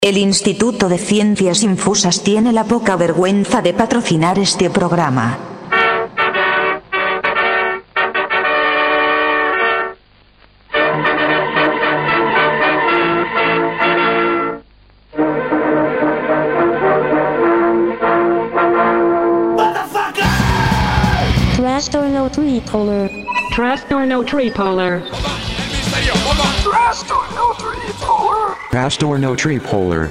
El Instituto de Ciencias Infusas tiene la poca vergüenza de patrocinar este programa. Trastorno tripolar. Trastorno tripolar. Trastorno tripolar. Trastorno tripolar.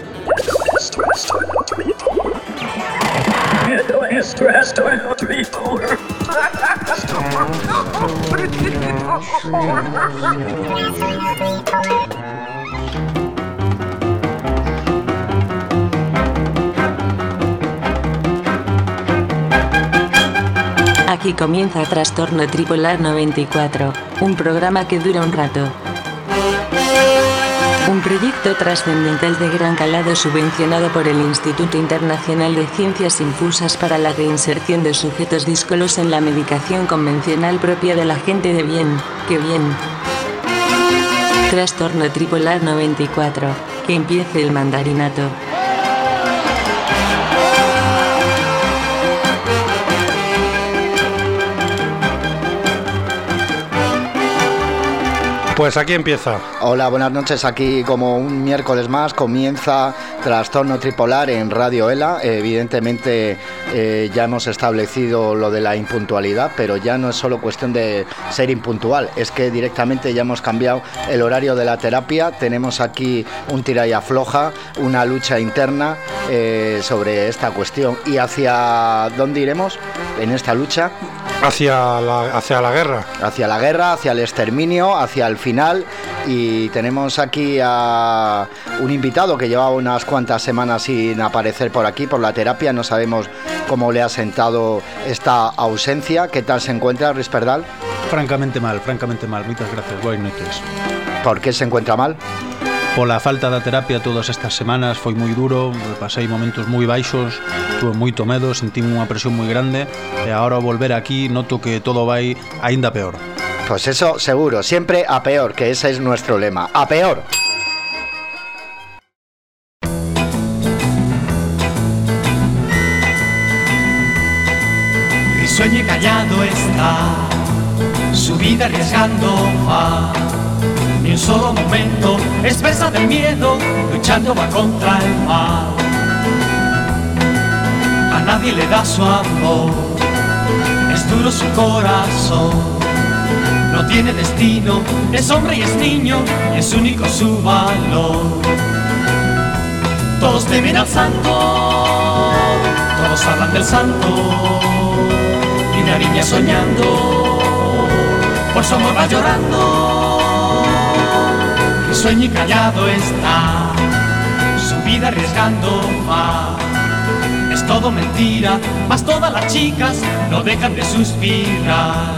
Trastorno tripolar. Aquí comienza Trastorno Tripolar 94, un programa que dura un rato. Un proyecto trascendental de gran calado subvencionado por el Instituto Internacional de Ciencias Infusas para la reinserción de sujetos díscolos en la medicación convencional propia de la gente de bien. ¡Qué bien! Trastorno Tripolar 94, que empiece el mandarinato. Pues aquí empieza. Hola, buenas noches. Aquí como un miércoles más comienza Trastorno Tripolar en Radio ELA. Evidentemente ya hemos establecido lo de la impuntualidad, pero ya no es solo cuestión de ser impuntual, es que directamente ya hemos cambiado el horario de la terapia. Tenemos aquí un tira y afloja, una lucha interna sobre esta cuestión. ¿Y hacia dónde iremos en esta lucha? Hacia la guerra. Hacia la guerra, hacia el exterminio, hacia el final. Y tenemos aquí a un invitado que llevaba unas cuantas semanas sin aparecer por aquí, por la terapia. No sabemos cómo le ha sentado esta ausencia. ¿Qué tal se encuentra, Risperdal? Francamente mal. Muchas gracias. Buenas noches. ¿Por qué se encuentra mal? Pola falta da terapia todas estas semanas foi moi duro, pasei momentos moi baixos, tuve moito medo, sentime unha presión moi grande e agora ao volver aquí noto que todo vai aínda peor. Pues eso seguro, siempre a peor, que ese es nuestro lema, a peor. Risueño y callado está, su vida arriesgando va. Ni un solo momento expresa del miedo, luchando va contra el mal. A nadie le da su amor, es duro su corazón. No tiene destino, es hombre y es niño, y es único su valor. Todos temen al santo, todos hablan del santo, y una niña soñando, por su amor va llorando. Sueño y callado está, su vida arriesgando va. Es todo mentira, mas todas las chicas no dejan de suspirar.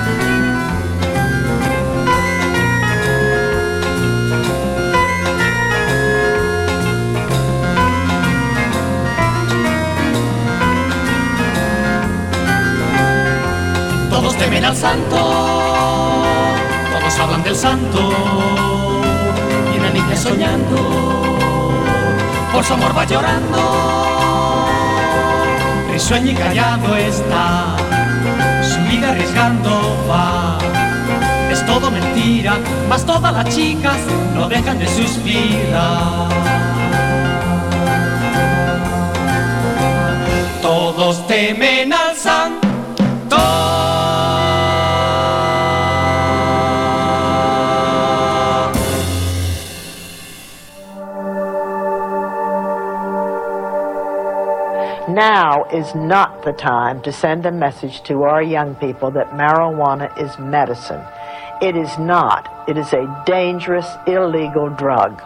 Todos temen al santo, todos hablan del santo, una niña soñando, por su amor va llorando. Risueño y callado está, su vida arriesgando va. Es todo mentira, mas todas las chicas no dejan de suspirar. Todos temen al santo. Now is not the time to send a message to our young people that marijuana is medicine. It is not. It is a dangerous, illegal drug.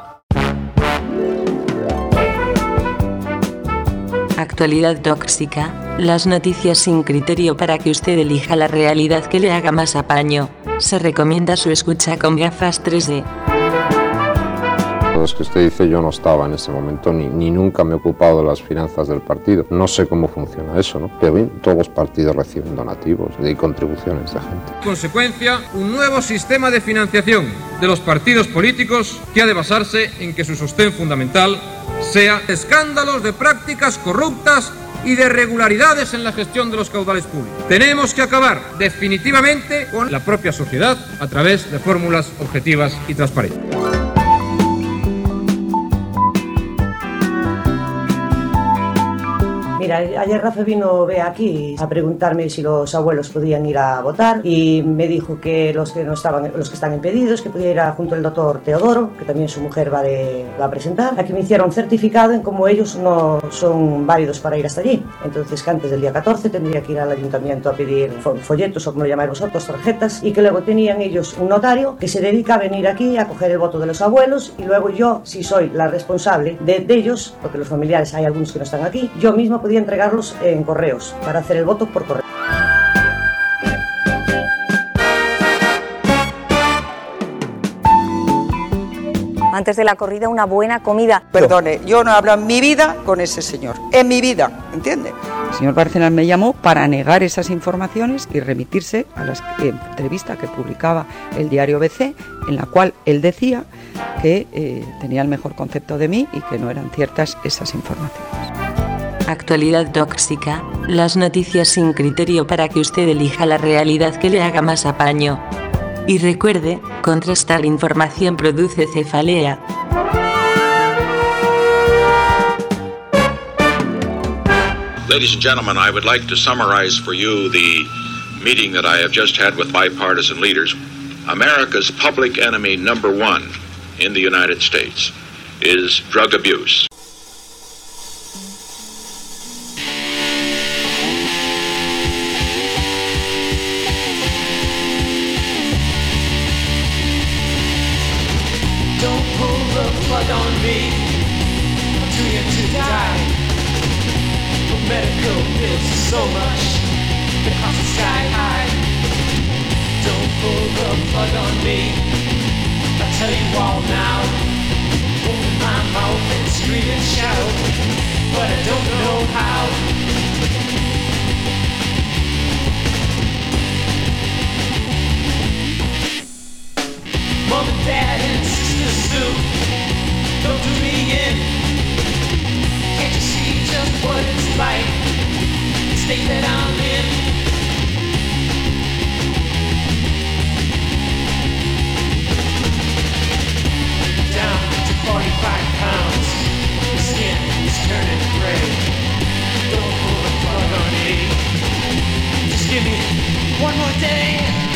Actualidad tóxica, las noticias sin criterio para que usted elija la realidad que le haga más apaño. Se recomienda su escucha con gafas 3D. los que usted dice, yo no estaba en ese momento ni nunca me he ocupado de las finanzas del partido. No sé cómo funciona eso, ¿no? Pero bien, todos los partidos reciben donativos y contribuciones de gente. En consecuencia, un nuevo sistema de financiación de los partidos políticos que ha de basarse en que su sostén fundamental sea escándalos de prácticas corruptas y de irregularidades en la gestión de los caudales públicos. Tenemos que acabar definitivamente con la propia sociedad a través de fórmulas objetivas y transparentes. Mira, ayer Rafa vino aquí a preguntarme si los abuelos podían ir a votar y me dijo que los que están impedidos, que podía ir junto al doctor Teodoro, que también su mujer va a presentar. Aquí me hicieron certificado en cómo ellos no son válidos para ir hasta allí. Entonces que antes del día 14 tendría que ir al ayuntamiento a pedir folletos o como lo llamáis vosotros, tarjetas, y que luego tenían ellos un notario que se dedica a venir aquí a coger el voto de los abuelos y luego yo, si soy la responsable de ellos, porque los familiares hay algunos que no están aquí, yo misma podía entregarlos en correos para hacer el voto por correo. Antes de la corrida, una buena comida. Perdone, yo no hablo en mi vida con ese señor, en mi vida, ¿entiende? El señor Bárcenas me llamó para negar esas informaciones y remitirse a la entrevista que publicaba el diario ABC, en la cual él decía que tenía el mejor concepto de mí y que no eran ciertas esas informaciones. Actualidad tóxica, las noticias sin criterio para que usted elija la realidad que le haga más apaño. Y recuerde, contrastar información produce cefalea. Ladies and gentlemen, I would like to summarize for you the meeting that I have just had with bipartisan leaders. America's public enemy number one in the United States is drug abuse. On me, I'm too young to die. For medical bills so much, the cost is sky high. Don't pull the plug on me, I'll tell you all now. Open my mouth and scream and shout, but I don't know how. Mom and Dad and sisters too, don't do me in. Can't you see just what it's like? The state that I'm in. Down to 45 pounds. The skin is turning gray. Don't pull the plug on me. Just give me one more day.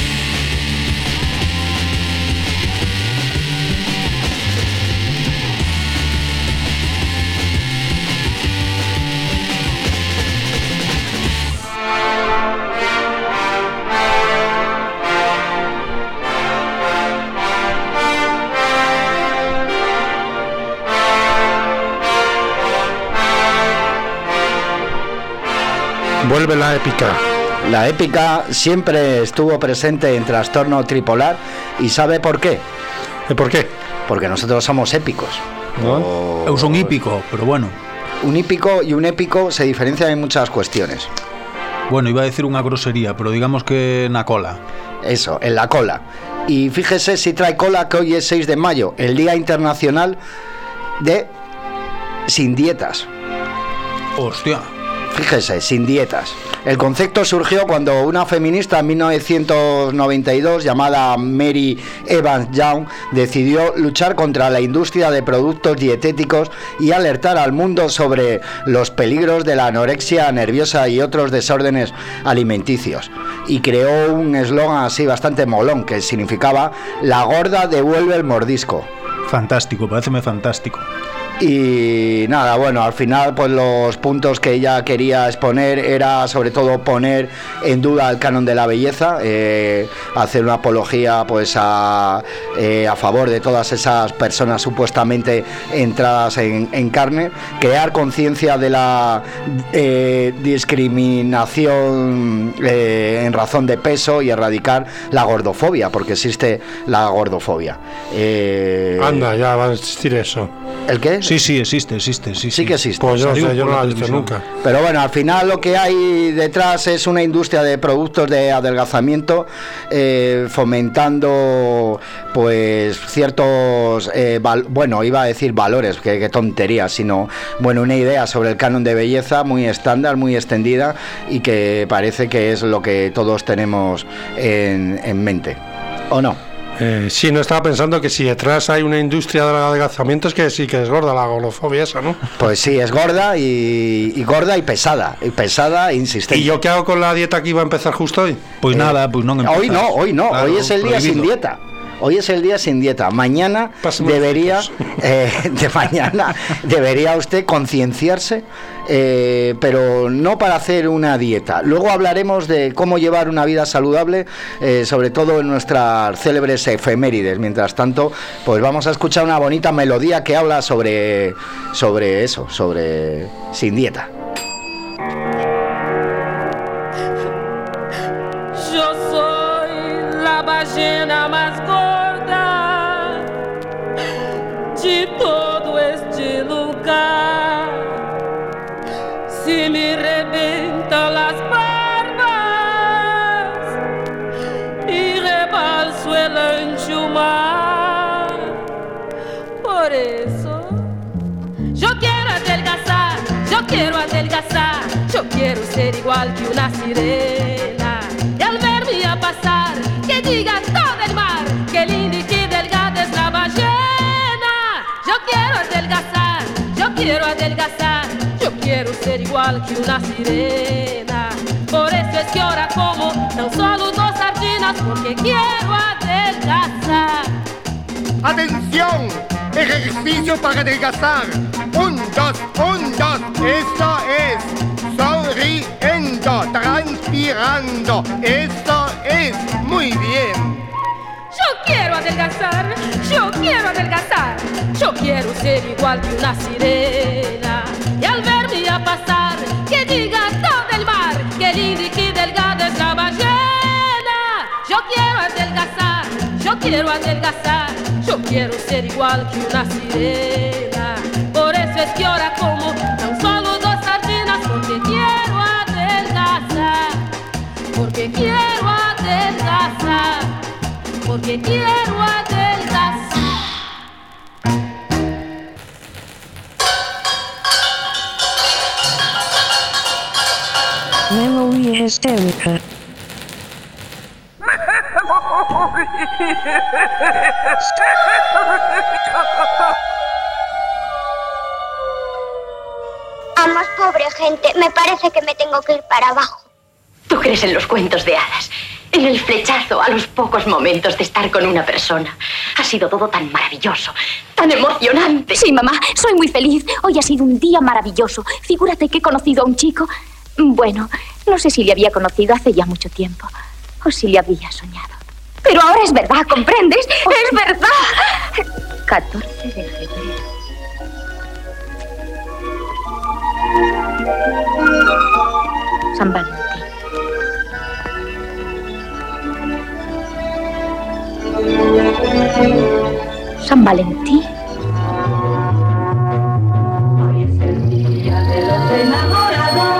Vuelve la épica. La épica siempre estuvo presente en Trastorno Tripolar. ¿Y sabe por qué? ¿Por qué? Porque nosotros somos épicos. ¿No? Es un hípico, pero bueno. Un hípico y un épico se diferencian en muchas cuestiones. Bueno, iba a decir una grosería, pero digamos que en la cola. Eso, en la cola. Y fíjese si trae cola que hoy es 6 de mayo, el Día Internacional de Sin Dietas. Hostia. Fíjese, sin dietas. El concepto surgió cuando una feminista en 1992 llamada Mary Evans Young decidió luchar contra la industria de productos dietéticos y alertar al mundo sobre los peligros de la anorexia nerviosa y otros desórdenes alimenticios. Y creó un eslogan así bastante molón que significaba: la gorda devuelve el mordisco. Fantástico, paréceme fantástico. Y nada, bueno, al final pues los puntos que ella quería exponer era sobre todo poner en duda el canon de la belleza, hacer una apología pues a favor de todas esas personas supuestamente entradas en carne, crear conciencia de la discriminación en razón de peso y erradicar la gordofobia, porque existe la gordofobia. Anda, ya va a existir eso. ¿El qué? Sí, existe. Sí que existe. Pues yo no lo he visto nunca. Pero bueno, al final lo que hay detrás es una industria de productos de adelgazamiento, fomentando pues ciertos, iba a decir valores, que tontería, sino bueno, una idea sobre el canon de belleza muy estándar, muy extendida y que parece que es lo que todos tenemos en mente, ¿o no? Sí, no estaba pensando que si detrás hay una industria del adelgazamiento es que sí que es gorda la gordofobia esa, ¿no? Pues sí, es gorda y pesada e insistente. ¿Y yo qué hago con la dieta que iba a empezar justo hoy? Pues nada, pues no empezas. Hoy no, claro, hoy es el día sin dieta. Hoy es el día sin dieta. Mañana debería usted concienciarse, pero no para hacer una dieta. Luego hablaremos de cómo llevar una vida saludable, sobre todo en nuestras célebres efemérides. Mientras tanto, pues vamos a escuchar una bonita melodía que habla sobre eso, sobre sin dieta. Yo soy la ballena más gorda de todo este lugar. Si me reventan las barbas y rebalso el ancho mar. Por eso yo quiero adelgazar, yo quiero ser igual que una sirena. Y al verme a pasar, que diga todo el mar, que linda y que delgada es la ballena. Yo quiero adelgazar, yo quiero ser igual que una sirena. Por eso es que ahora como tan solo 2 sardinas, porque quiero adelgazar. ¡Atención! Ejercicio para adelgazar. 1, 2, 1, 2. Eso es. Sonriendo, transpirando. Eso es. Muy bien. Yo quiero adelgazar, yo quiero ser igual que una sirena. Y al verme a pasar, que diga todo el mar, que linda y que delgada es la ballena. Yo quiero adelgazar, yo quiero ser igual que una sirena. Por eso es que ahora como tan solo 2 sardinas, porque quiero adelgazar, porque quiero adelgazar, porque quiero adelgazar. Memoria histérica. Vamos, pobre gente, me parece que me tengo que ir para abajo. ¿Tú crees en los cuentos de hadas? En el flechazo a los pocos momentos de estar con una persona. Ha sido todo tan maravilloso, tan emocionante. Sí, mamá, soy muy feliz. Hoy ha sido un día maravilloso. Figúrate que he conocido a un chico. Bueno, no sé si le había conocido hace ya mucho tiempo o si le había soñado. Pero ahora es verdad, ¿comprendes? ¡Es verdad! 14 de febrero. San Valentín. San Valentín. Hoy es el día de los enamorados.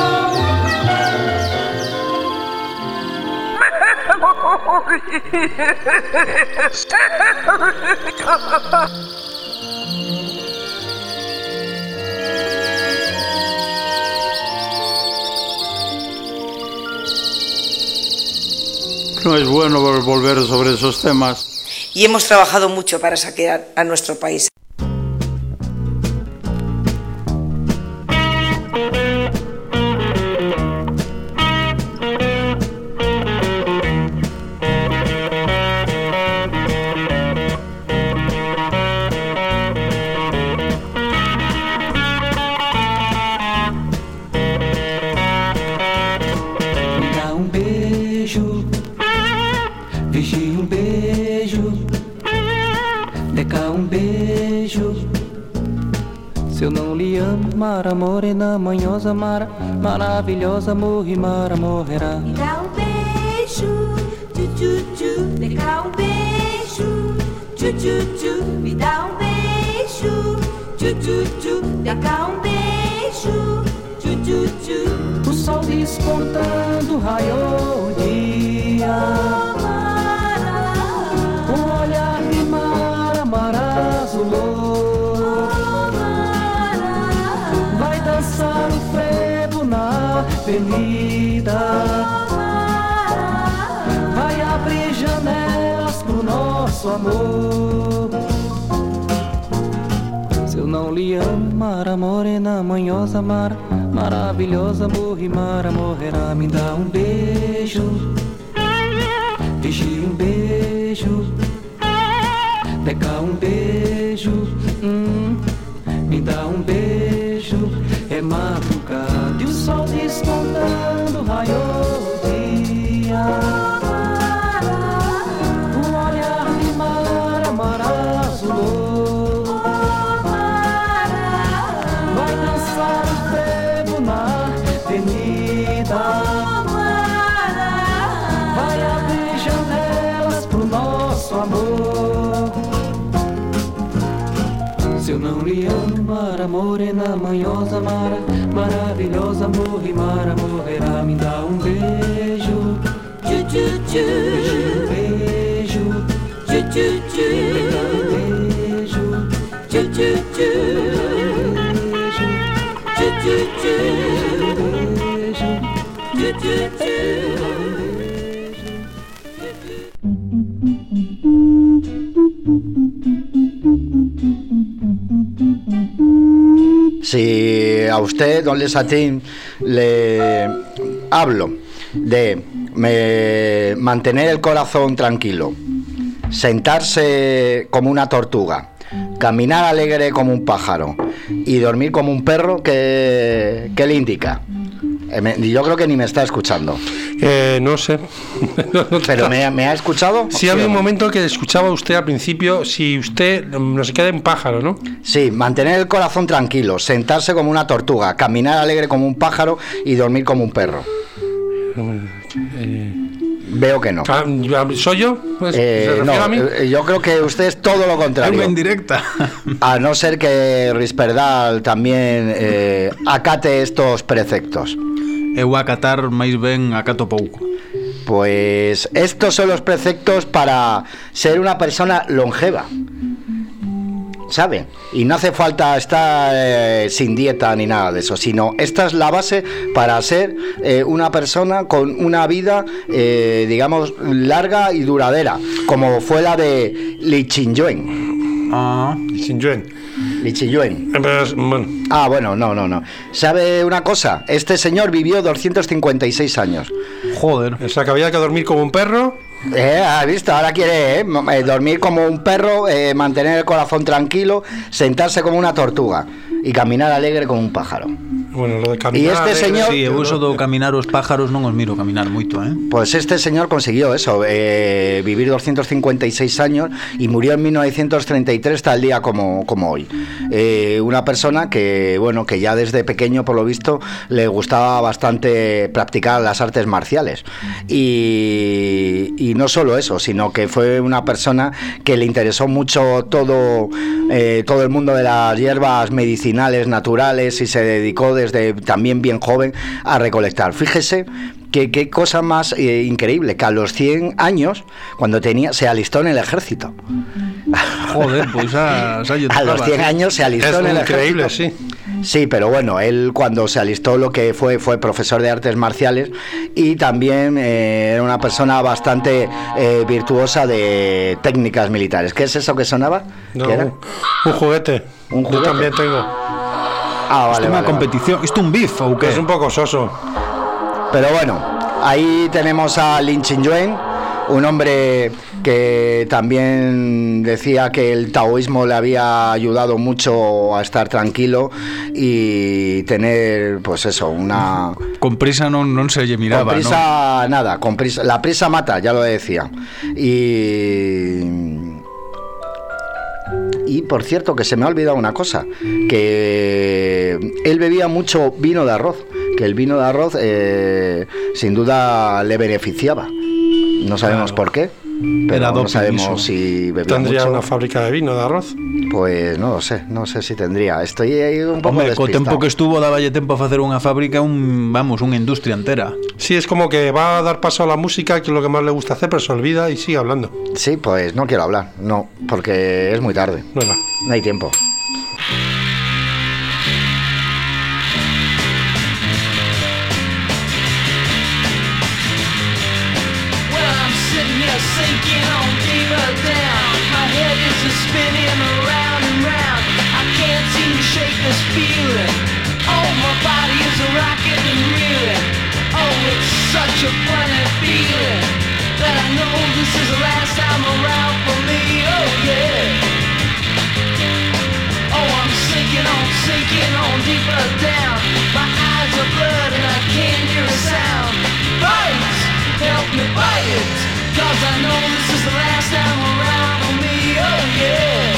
No es bueno volver sobre esos temas. Y hemos trabajado mucho para saquear a nuestro país. Se eu não lhe amo, Mara morena, manhosa, Mara, maravilhosa, morre, Mara morrerá. Me dá um beijo, tchu-tchu-tchu, vem cá um beijo, tchu-tchu-tchu, me dá um beijo, tchu-tchu-tchu, vem cá um beijo, tchu-tchu-tchu. O sol despontando, raiou o dia. Um olhar de Mara, Mara azulou. Vai dançar o frevo na avenida. Vai abrir janelas pro nosso amor. Se eu não lhe amo, Mara morena, manhosa, Mara, maravilhosa, morre, Mara morrerá. Me dá um beijo, vigie um beijo, dê cá um beijo, me dá um beijo. É madrugada e o sol despontando, raiou o dia. Um olhar de Mara, Mara azulou. Vai dançar o frevo na avenida. Vai abrir janelas pro nosso amor. Se eu não lhe amo, Mara morena, manhosa, Mara, maravilhosa, morre, Mara morrerá. Me dá um beijo, tchu-tchu-tchu, beijo, tchu-tchu-tchu, beijo, tchu-tchu-tchu, beijo, tchu-tchu-tchu, beijo, tchu-tchu-tchu. Si a usted, don Lesatín, le hablo de mantener el corazón tranquilo, sentarse como una tortuga, caminar alegre como un pájaro y dormir como un perro, ¿qué le indica? Yo creo que ni me está escuchando. No sé. ¿Pero me ha escuchado? Sí, había un momento que escuchaba usted al principio, si usted no se queda en pájaro, ¿no? Sí, mantener el corazón tranquilo, sentarse como una tortuga, caminar alegre como un pájaro y dormir como un perro. Veo que no. ¿Soy yo? No, a mí? Yo creo que usted es todo lo contrario. En directa. A no ser que Risperdal también acate estos preceptos. Eu acatar máis ben acato pouco. Pues estos son los preceptos para ser una persona longeva, ¿sabe? Y no hace falta estar sin dieta ni nada de eso, sino esta es la base para ser una persona con una vida, digamos, larga y duradera, como fue la de Li Qingyuan. Li Qingyuan. Li Qingyuan. Bueno. Ah, bueno, no. ¿Sabe una cosa? Este señor vivió 256 años. Joder. O sea, que había que dormir como un perro. ¿Has visto? Ahora quiere dormir como un perro, mantener el corazón tranquilo, sentarse como una tortuga y caminar alegre como un pájaro. Bueno, lo de caminar. Y este señor. Sí, eu uso do caminar os pájaros, non os miro caminar moito, Pues este señor consiguió eso, vivir 256 años y murió en 1933, tal día como hoy. Una persona que, bueno, que ya desde pequeño, por lo visto, le gustaba bastante practicar las artes marciales. Y no solo eso, sino que fue una persona que le interesó mucho todo el mundo de las hierbas medicinales naturales y se dedicó desde también bien joven a recolectar. Fíjese qué cosa más increíble, que a los 100 años, cuando se alistó en el ejército. Joder, pues a los 100 años se alistó en el ejército. Es increíble, sí. Sí, pero bueno, él cuando se alistó lo que fue profesor de artes marciales y también era una persona bastante virtuosa de técnicas militares. ¿Qué es eso que sonaba? No, ¿Qué era? Un juguete. Yo también tengo. Vale, una competición. ¿Esto un beef o qué? Es un poco soso. Pero bueno, ahí tenemos a Li Qingyuan, un hombre que también decía que el taoísmo le había ayudado mucho a estar tranquilo y tener, pues eso, una... Con prisa no se lle miraba, con prisa, ¿no? Nada, con prisa, la prisa mata, ya lo decía. Y por cierto, que se me ha olvidado una cosa, que él bebía mucho vino de arroz, que el vino de arroz sin duda le beneficiaba. No sabemos por qué, pero no sabemos si bebía ¿Tendría mucho. una fábrica de vino de arroz? Pues no lo sé si tendría. Estoy aí un pouco despistado. Co tempo que estuvo daballe tempo a facer unha fábrica, unha industria entera. Sí, es como que va a dar paso a la música, que es lo que más le gusta hacer, pero se olvida y sigue hablando. Sí, pues no quiero hablar, no, porque es muy tarde. Venga. No hay tiempo. Sinking on deeper down. My head is spinning around and round. I can't seem to shake this feeling. Oh, my body is rocking and reeling. Oh, it's such a funny feeling that I know this is the last time around for me. Oh, yeah. Oh, I'm sinking on deeper down. My eyes are blurred and I can't hear a sound. Bite! Help me bite it! 'Cause I know this is the last time around for me, oh yeah.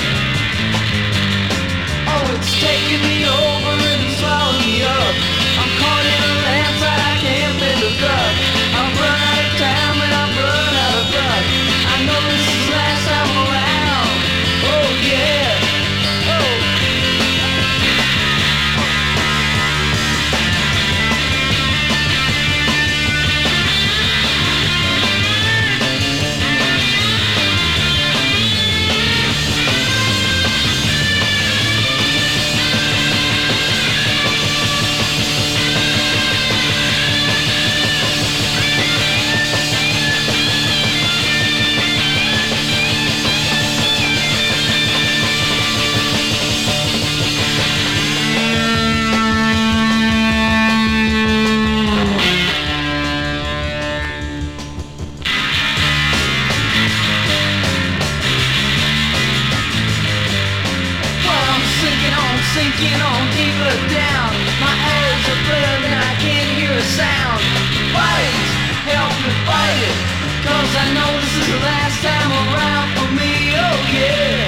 Oh, it's taking me over and swallowing me up. I'm caught in a landslide, I can't bend a duck. I'm run out of time and I'm run out of luck. I know this is the last time around, oh yeah. Oh. Sinking on deeper down. My eyes are blurred and I can't hear a sound. Fight! Help me fight it! 'Cause I know this is the last time around for me, oh yeah.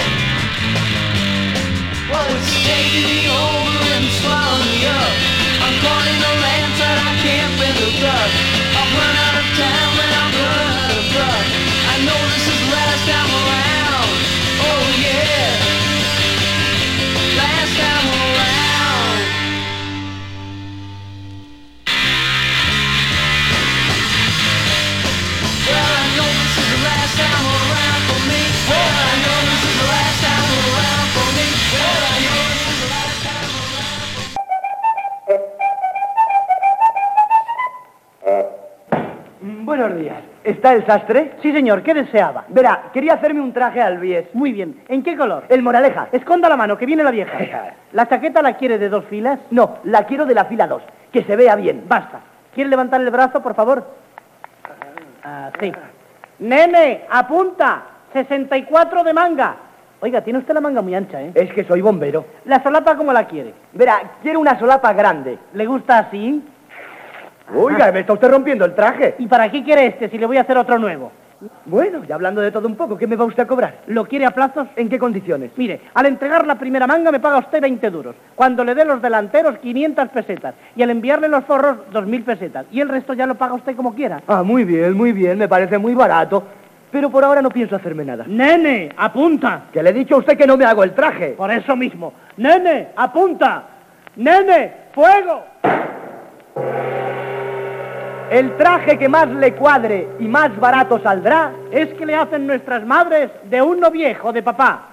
Well, it's taking me over and swallowing me up. I'm caught in a landslide, I can't bend a duck. I've run out of time and I'm run out of luck. I know this is the last time around, oh yeah. Last time around. Well, I know this is the last time around for me. Well, I know this is the last time around for me. Well, I know this is the last time around. Buenos días. ¿Está el sastre? Sí, señor. ¿Qué deseaba? Verá, quería hacerme un traje al bies. Muy bien. ¿En qué color? El moraleja. Esconda la mano, que viene la vieja. ¿La chaqueta la quiere de 2 filas? No, la quiero de la fila 2. Que se vea bien. Basta. ¿Quiere levantar el brazo, por favor? Sí. Nene, apunta. 64 de manga. Oiga, tiene usted la manga muy ancha, ¿eh? Es que soy bombero. ¿La solapa cómo la quiere? Verá, quiero una solapa grande. ¿Le gusta así? Oiga, me está usted rompiendo el traje. ¿Y para qué quiere este si le voy a hacer otro nuevo? Bueno, y hablando de todo un poco, ¿qué me va usted a cobrar? ¿Lo quiere a plazos? ¿En qué condiciones? Mire, al entregar la primera manga me paga usted 20 duros. Cuando le dé los delanteros, 500 pesetas. Y al enviarle los forros, 2.000 pesetas. Y el resto ya lo paga usted como quiera. Ah, muy bien, me parece muy barato. Pero por ahora no pienso hacerme nada. ¡Nene, apunta! Que le he dicho a usted que no me hago el traje. Por eso mismo. ¡Nene, apunta! ¡Nene, fuego! El traje que más le cuadre y más barato saldrá es que le hacen nuestras madres de uno viejo de papá.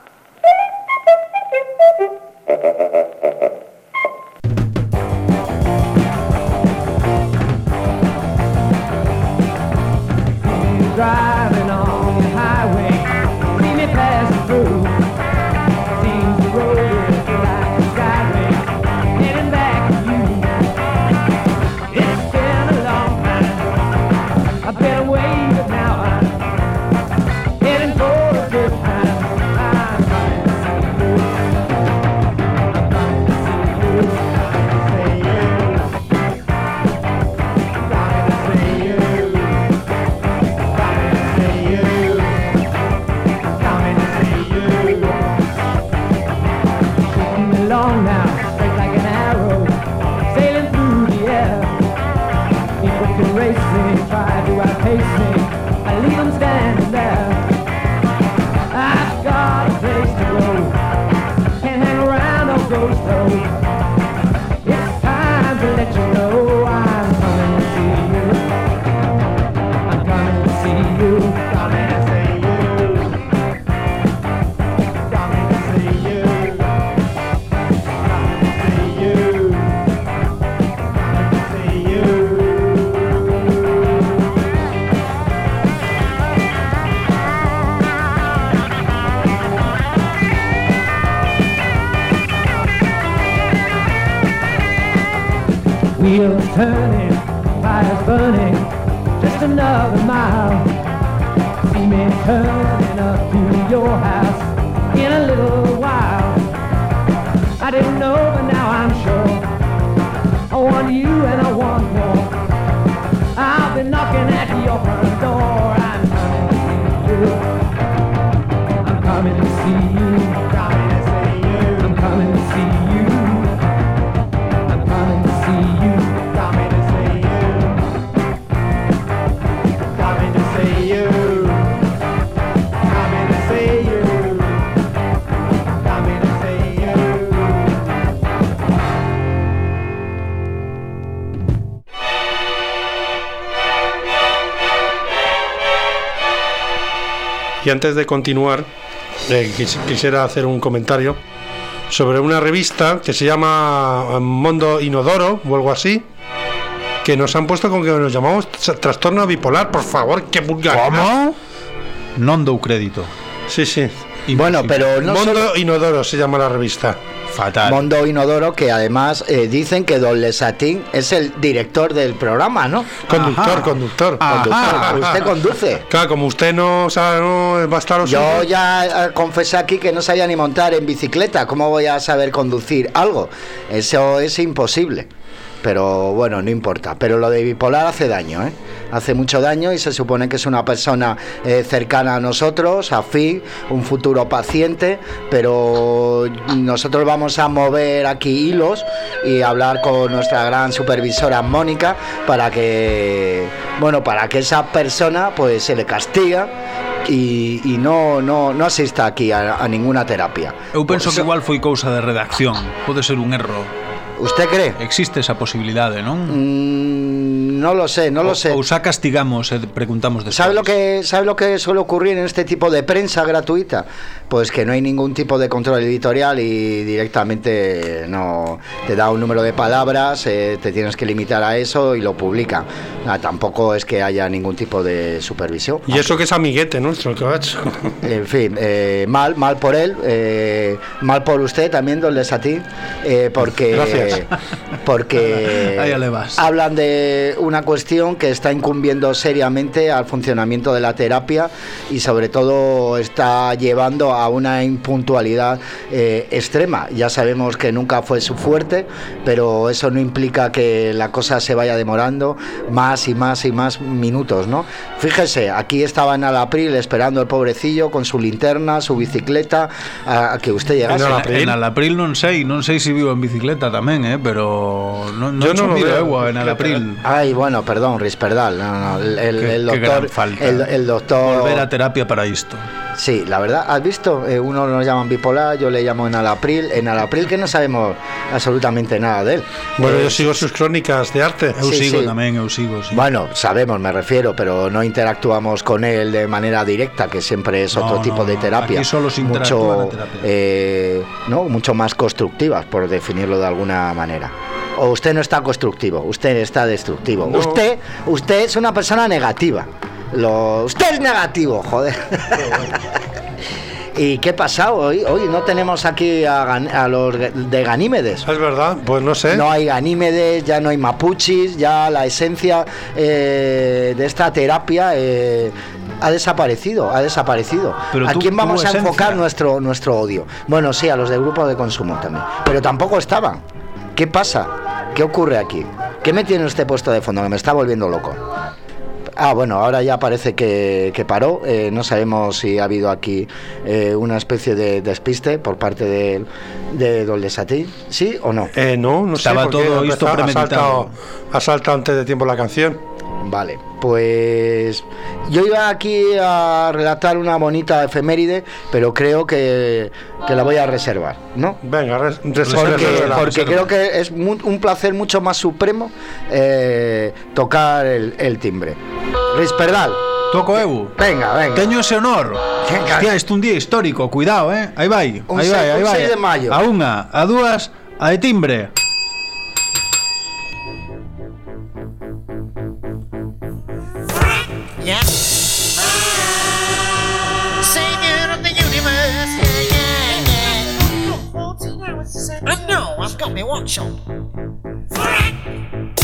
Driving on the highway, see me passing through. Seems the road is like a skyway, heading back to you. It's been a long time, I've been away, but now I'm heading for a good time. I'm trying to see you. I'm trying to see you. wheels turning, fires burning, just another mile. See me turning up to your house in a little while. I didn't know, but now I'm sure. I want you and I want more. I'll be knocking at your front door. I'm coming to see you. I'm coming to see you. I'm coming to see you. Coming to see you. Coming to see you. Coming to see you. Coming to see you. Y antes de continuar, quisiera hacer un comentario sobre una revista que se llama Mondo Inodoro o algo así, que nos han puesto con que nos llamamos trastorno bipolar. Por favor, qué vulgaridad. ¿Cómo? Non dou crédito. Sí, sí. Y bueno, pero no Mondo solo... Inodoro se llama la revista. Fatal. Mondo Inodoro, que además dicen que Don Lesatín es el director del programa, ¿no? Conductor. Usted conduce. Claro, como usted no sabe, no va a estar... Yo ya confesé aquí que no sabía ni montar en bicicleta. ¿Cómo voy a saber conducir algo? Eso es imposible. Pero bueno, no importa. Pero lo de bipolar hace daño, ¿eh? Hace mucho daño y se supone que es una persona cercana a nosotros, afín, un futuro paciente, pero nosotros vamos a mover aquí hilos y hablar con nuestra gran supervisora Mónica para que, bueno, para que esa persona pues se le castiga y no asista aquí a ninguna terapia. Eu penso que igual foi cousa de redacción. Pode ser un erro. ¿Usted cree? Existe esa posibilidade, non? No lo sé, no lo sé. Ou xa castigamos e preguntamos despois. ¿Sabe lo que suele ocurrir en este tipo de prensa gratuita? Pues que no hay ningún tipo de control editorial y directamente no te da un número de palabras, te tienes que limitar a eso y lo publica. Tampoco es que haya ningún tipo de supervisión. Y eso que es amiguete nuestro, que ha hecho. En fin, mal por él, mal por usted también, don Lesatín, porque... Gracias. Porque Ahí le vas. Hablan de una cuestión que está incumbiendo seriamente al funcionamiento de la terapia y sobre todo está llevando a una impuntualidad extrema. Ya sabemos que nunca fue su fuerte, pero eso no implica que la cosa se vaya demorando más y más y más minutos, ¿no? Fíjese, aquí estaba en Alapril esperando el pobrecillo con su linterna, su bicicleta, a que usted llegase. En Alapril non sei se vivo en bicicleta tamén, pero non subido agua en Alapril. Ay, bueno, perdón, Risperdal. El doctor, el doctor... Volver a terapia para isto. Sí, la verdad, ¿has visto? Uno nos llaman bipolar, yo le llamo en Alapril que no sabemos absolutamente nada de él. Bueno, yo sigo sus crónicas de arte. Eu sigo tamén, sí. Bueno, sabemos, me refiero, pero no interactuamos con él de manera directa, que siempre es otro tipo de terapia. Aquí solo se interactúa mucho, en la terapia. Mucho más constructivas, por definirlo de alguna manera. O usted no está constructivo, usted está destructivo. No. Usted es una persona negativa. Usted es negativo, joder. ¿Y qué ha pasado hoy? Hoy no tenemos aquí a los de Ganímedes. Es verdad, pues no sé. No hay Ganímedes, ya no hay mapuchis, ya la esencia de esta terapia ha desaparecido. Pero ¿A quién vamos a enfocar nuestro odio? Bueno, sí, a los del grupo de consumo también. Pero tampoco estaban. ¿Qué pasa? ¿Qué ocurre aquí? ¿Qué me tiene usted puesto de fondo? Que me está volviendo loco. Bueno, ahora ya parece que paró. No sabemos si ha habido aquí una especie de despiste por parte de Don Lesatín, ¿sí o no? No estaba sé, todo esto premeditado. Ha saltado antes de tiempo la canción. Vale, pues yo iba aquí a relatar una bonita efeméride, pero creo que la voy a reservar, ¿no? Venga, porque creo que es un placer mucho más supremo tocar el timbre. Risperdal. Toco eu. Venga. Teño ese honor. Hostia, isto é un día histórico, cuidado, Aí vai. Un 6 de mayo. A unha, a dúas, a de timbre. Yeah. Savior of the universe. Yeah. I know, I'm gonna be watching.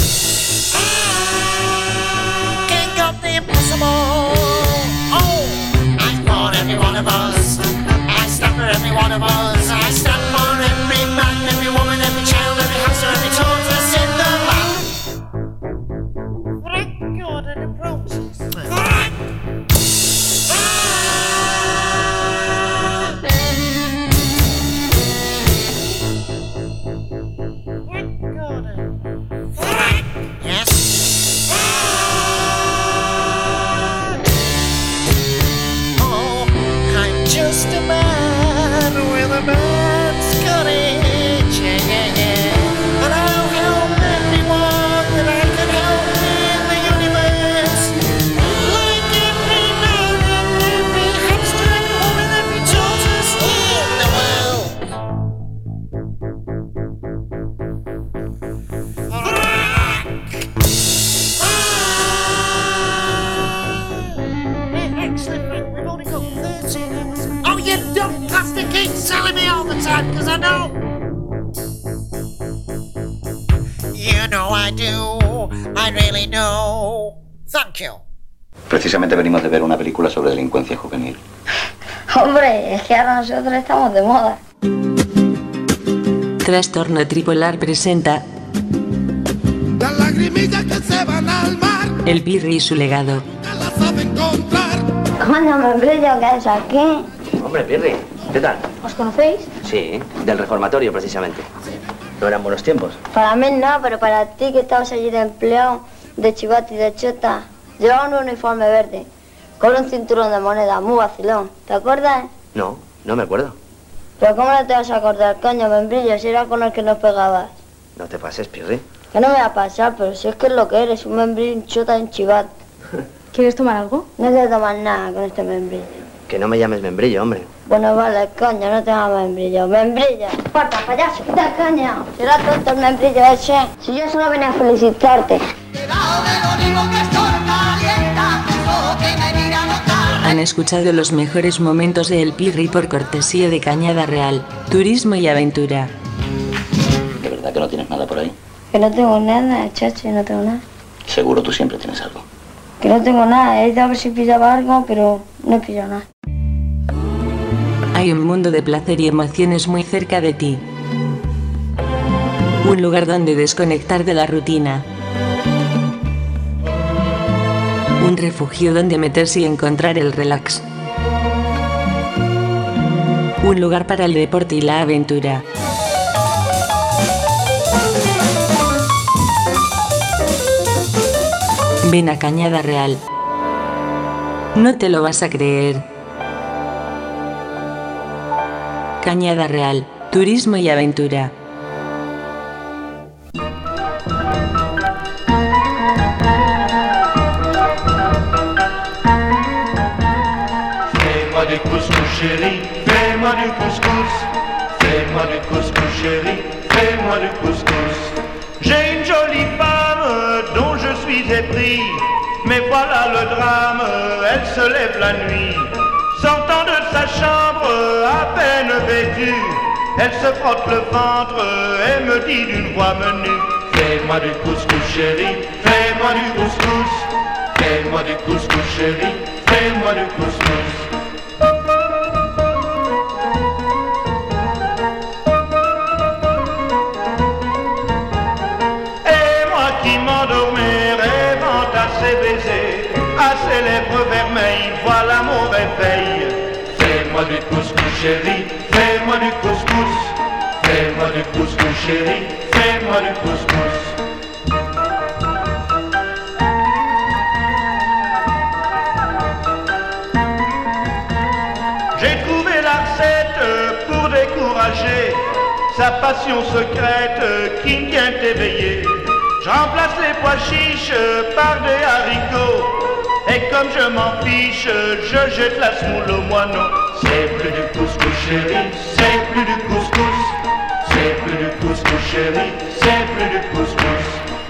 one of us. I stamp on every man, every woman, every child, every hamster, every tortoise in the land. Record and approaches. Yes. Oh, I'm just a man with a man's courage. Yeah, yeah, yeah. And I'll help everyone that I can help in the universe. Like every man and every hamster and woman, every tortoise in the world. Excellent, we've only got 30 minutes. Oh, you dumb bastard, keep telling me all the time, because I know. You know I do, I really do. Thank you. Precisamente venimos de ver una película sobre delincuencia juvenil. Hombre, es que ahora nosotros estamos de moda. Trastorno Tripolar presenta Las lagrimillas que se van al mar, El Pirri y su legado. las saben encontrar. Coño, membrillo, ¿qué es aquí? Hombre, Pirri, ¿qué tal? ¿Os conocéis? Sí, del reformatorio precisamente. ¿No eran buenos tiempos? Para mí no, pero para ti que estabas allí de empleado, de chivato y de chota, llevaba un uniforme verde, con un cinturón de moneda, muy vacilón. ¿Te acuerdas? No, no me acuerdo. Pero ¿cómo no te vas a acordar, coño, membrillo, si era con el que nos pegabas? No te pases, Pirri. Que no me va a pasar, pero si es que es lo que eres, un membrillo, un chota en chivat. ¿Quieres tomar algo? No quiero tomar nada con este membrillo. Que no me llames membrillo, hombre. Bueno, vale, coño, no te llames membrillo. ¡Membrillo! ¡Porta, payaso! ¡Quita, coño! Será tonto el membrillo ese. Si yo solo venía a felicitarte. Han escuchado los mejores momentos de El Pirri por cortesía de Cañada Real, Turismo y Aventura. ¿De verdad que no tienes nada por ahí? Que no tengo nada, chacho, no tengo nada. Seguro tú siempre tienes algo. Que no tengo nada, he ido a ver si pillaba algo, pero no he pillado nada. Hay un mundo de placer y emociones muy cerca de ti. Un lugar donde desconectar de la rutina. Un refugio donde meterse y encontrar el relax. Un lugar para el deporte y la aventura. Ven a Cañada Real. No te lo vas a creer. Cañada Real, Turismo y Aventura. Fais-moi du couscous chéri, fais-moi du couscous. Fais-moi du couscous chéri, fais-moi du couscous. J'ai une jolie femme dont je suis épris, mais voilà le drame, elle se lève la nuit. Sortant de sa chambre à peine vêtue, elle se frotte le ventre et me dit d'une voix menue: fais-moi du couscous chéri, fais-moi du couscous. Fais-moi du couscous chéri, fais-moi du couscous. M'endormais, rêvant à ses baisers, à ses lèvres vermeilles, voilà mon réveil. Fais-moi du couscous chéri, fais-moi du couscous. Fais-moi du couscous chéri, fais-moi du couscous. J'ai trouvé la recette pour décourager sa passion secrète qui me tient éveillé. Je remplace les pois chiches par des haricots. Et comme je m'en fiche, je jette la semoule au moineau. C'est plus du couscous chéri, c'est plus du couscous. C'est plus du couscous chéri, c'est plus du couscous.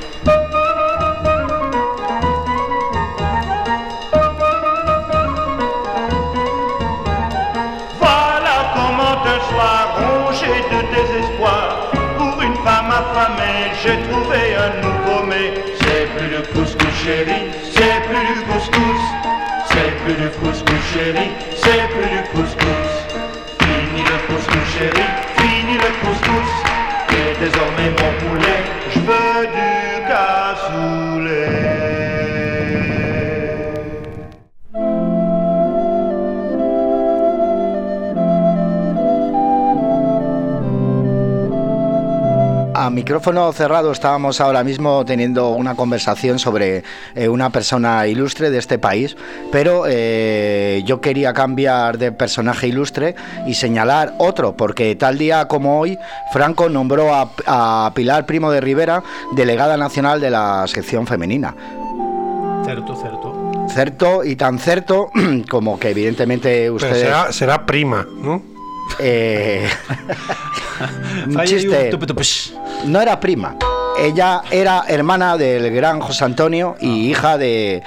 Voilà comment un soir rongé de désespoir, pour une femme affamée, j'ai trouvé un nouveau mets. C'est plus du couscous chéri, c'est plus du couscous. C'est plus du couscous chéri, c'est plus du couscous. Fini le couscous. micrófono cerrado estábamos ahora mismo teniendo una conversación sobre una persona ilustre de este país, pero yo quería cambiar de personaje ilustre y señalar otro, porque tal día como hoy Franco nombró a Pilar Primo de Rivera delegada nacional de la sección femenina. Certo, y tan certo como que evidentemente ustedes... Pero será prima, ¿no? Un chiste. No era prima. Ella era hermana del gran José Antonio y hija de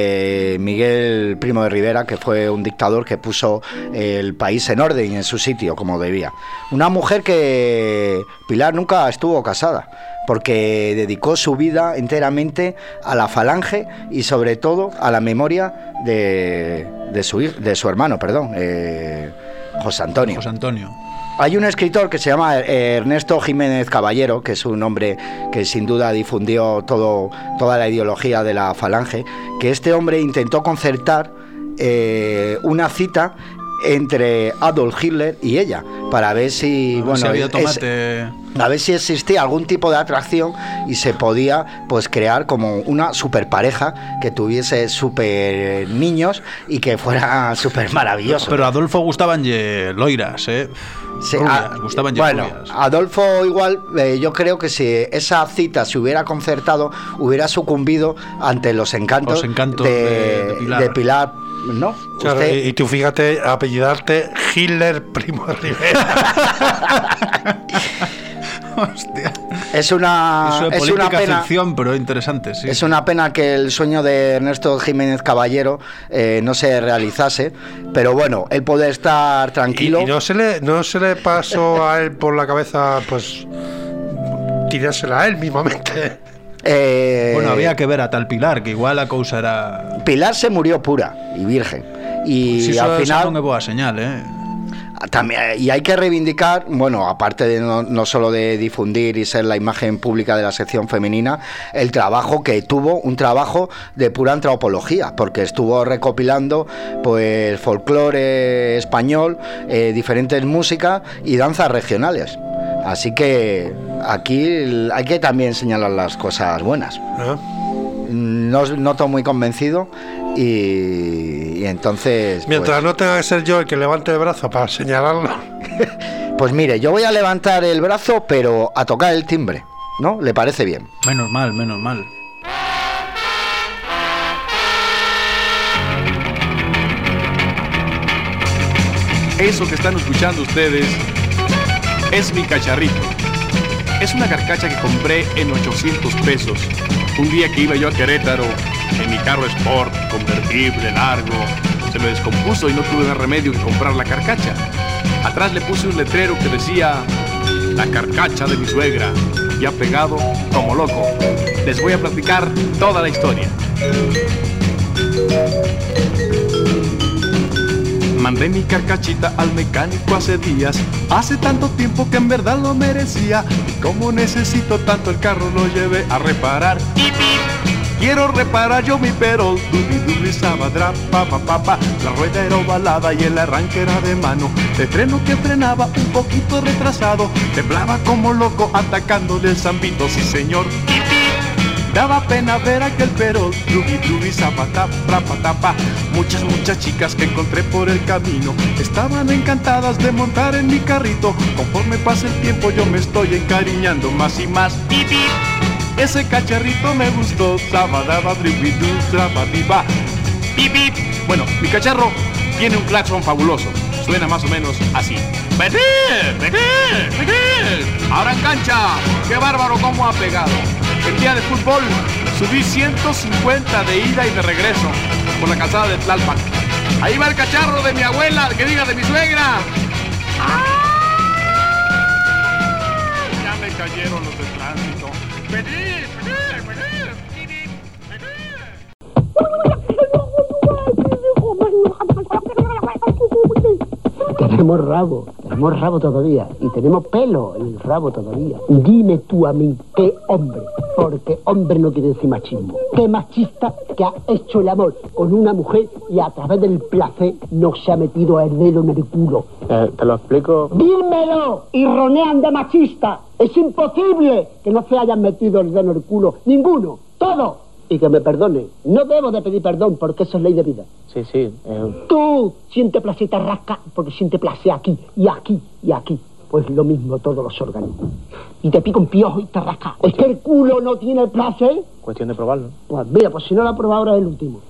Miguel Primo de Rivera, que fue un dictador que puso el país en orden y en su sitio como debía. Una mujer que Pilar nunca estuvo casada, porque dedicó su vida enteramente a la Falange y sobre todo a la memoria de su hermano, José Antonio. Hay un escritor que se llama Ernesto Jiménez Caballero, que es un hombre que sin duda difundió toda la ideología de la Falange, que este hombre intentó concertar una cita entre Adolf Hitler y ella, para ver si a ver si existía algún tipo de atracción y se podía pues crear como una super pareja que tuviese super niños y que fuera súper maravilloso. Pero a Adolfo gustaban loiras, Sí, gustaban bueno, rubias. Adolfo igual, yo creo que si esa cita se hubiera concertado, hubiera sucumbido ante los encantos de Pilar. ¿No? Claro, y tú fíjate, apellidarte Hitler Primo de Rivera. Hostia. Es una pena, ficción, pero interesante, sí. Es una pena que el sueño de Ernesto Jiménez Caballero no se realizase, pero bueno, él puede estar tranquilo. Y no se le pasó a él por la cabeza, pues, tirársela a él mismamente. Bueno, había que ver a tal Pilar, que igual la cousa era... Pilar se murió pura y virgen. Y sí, al final... non é boa señal, También, y hay que reivindicar, bueno, aparte de no solo de difundir y ser la imagen pública de la sección femenina, el trabajo que tuvo, un trabajo de pura antropología, porque estuvo recopilando pues folclore español, diferentes músicas y danzas regionales. Así que aquí hay que también señalar las cosas buenas. No os noto muy convencido y entonces... Mientras no tenga que ser yo el que levante el brazo para señalarlo. Pues mire, yo voy a levantar el brazo, pero a tocar el timbre, ¿no? ¿Le parece bien? Menos mal. Eso que están escuchando ustedes es mi cacharrito. Es una carcacha que compré en 800 pesos. Un día que iba yo a Querétaro, en mi carro Sport, convertible, largo, se me descompuso y no tuve más remedio que comprar la carcacha. Atrás le puse un letrero que decía, la carcacha de mi suegra, ya pegado como loco. Les voy a platicar toda la historia. Mandé mi carcachita al mecánico hace días, hace tanto tiempo que en verdad lo merecía. Y como necesito tanto el carro lo llevé a reparar. Quiero reparar yo mi perol, dubi sabadra, pa. La rueda era ovalada y el arranque era de mano. De freno que frenaba un poquito retrasado, temblaba como loco atacándole el zambito, sí señor. Daba pena ver aquel perol, dubi zapatapa. Muchas chicas que encontré por el camino estaban encantadas de montar en mi carrito. Conforme pasa el tiempo yo me estoy encariñando más y más. Ese cacharrito me gustó, sabadaba, dribidu, trapatiba. Bueno, mi cacharro tiene un claxon fabuloso. Suena más o menos así. ¡Venir! Ahora en cancha, qué bárbaro cómo ha pegado. El día de fútbol subí 150 de ida y de regreso por la calzada de Tlalpan. Ahí va el cacharro de mi abuela, que diga de mi suegra. Ya me cayeron los del tránsito. Venir. Tenemos rabo todavía y tenemos pelo en el rabo todavía. Dime tú a mí, ¿qué hombre Porque hombre no quiere decir machismo. Qué machista que ha hecho el amor con una mujer y a través del placer no se ha metido el dedo en el culo. Te lo explico. ¡Dímelo! Y ronean de machista. Es imposible que no se hayan metido el dedo en el culo. Ninguno. Todo. Y que me perdone. No debo de pedir perdón porque eso es ley de vida. Sí. Tú siente placer y te rasca porque siente placer aquí y aquí y aquí. Pues lo mismo todos los organismos. Y te pica un piojo y te rasca. ¿Es que el culo no tiene placer? Cuestión de probarlo. Pues mira, pues si no lo ha probado ahora es el último.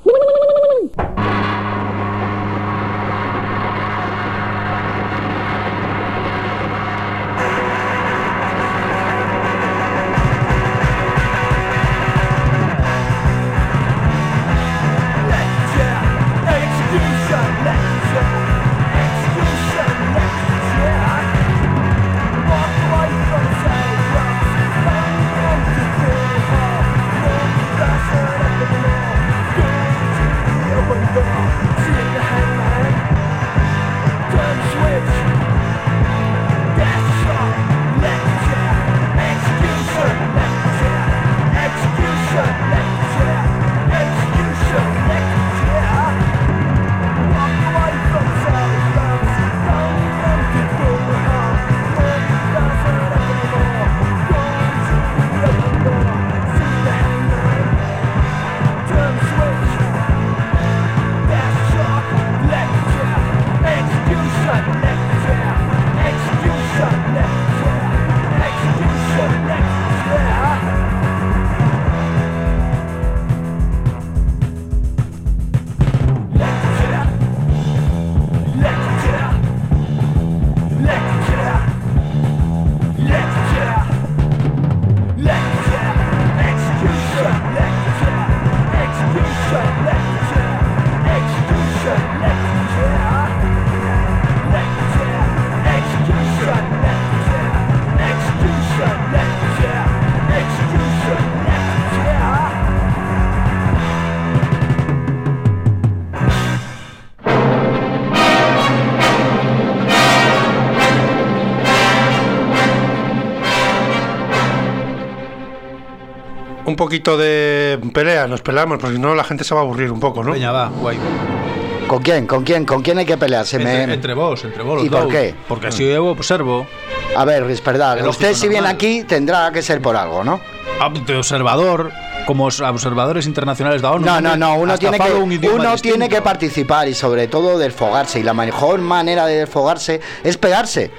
Un poquito de pelea, nos peleamos, porque si no la gente se va a aburrir un poco, ¿no? Venga, va, guay. ¿Con quién? ¿Con quién hay que pelearse? Entre vos los ¿Y dos. por qué? Porque así yo observo. A ver, Risperdal, usted si viene aquí tendrá que ser por algo, ¿no? De observador, como observadores internacionales de la ONU. No, uno tiene que participar y sobre todo desfogarse, y la mejor manera de desfogarse es pegarse,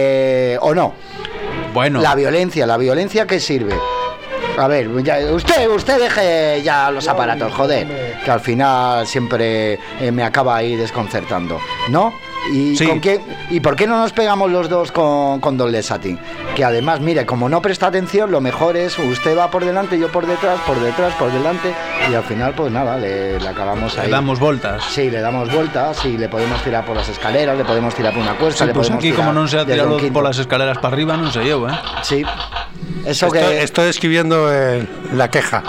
¿o no? Bueno. La violencia ¿qué sirve? A ver, ya, usted deje ya los aparatos, joder, que al final siempre me acaba ahí desconcertando, ¿no? ¿Y, sí. ¿Y por qué no nos pegamos los dos con Don Lesatin? Que además, mire, como no presta atención, lo mejor es usted va por delante, yo por detrás, por delante, y al final, pues nada, le acabamos ahí. Le damos vueltas. Sí, le damos vueltas y le podemos tirar por las escaleras, le podemos tirar por una cuesta, sí, le pues podemos aquí, como no se ha tirado por por las escaleras para arriba, no se lleva, ¿eh? Sí. Estoy escribiendo la queja.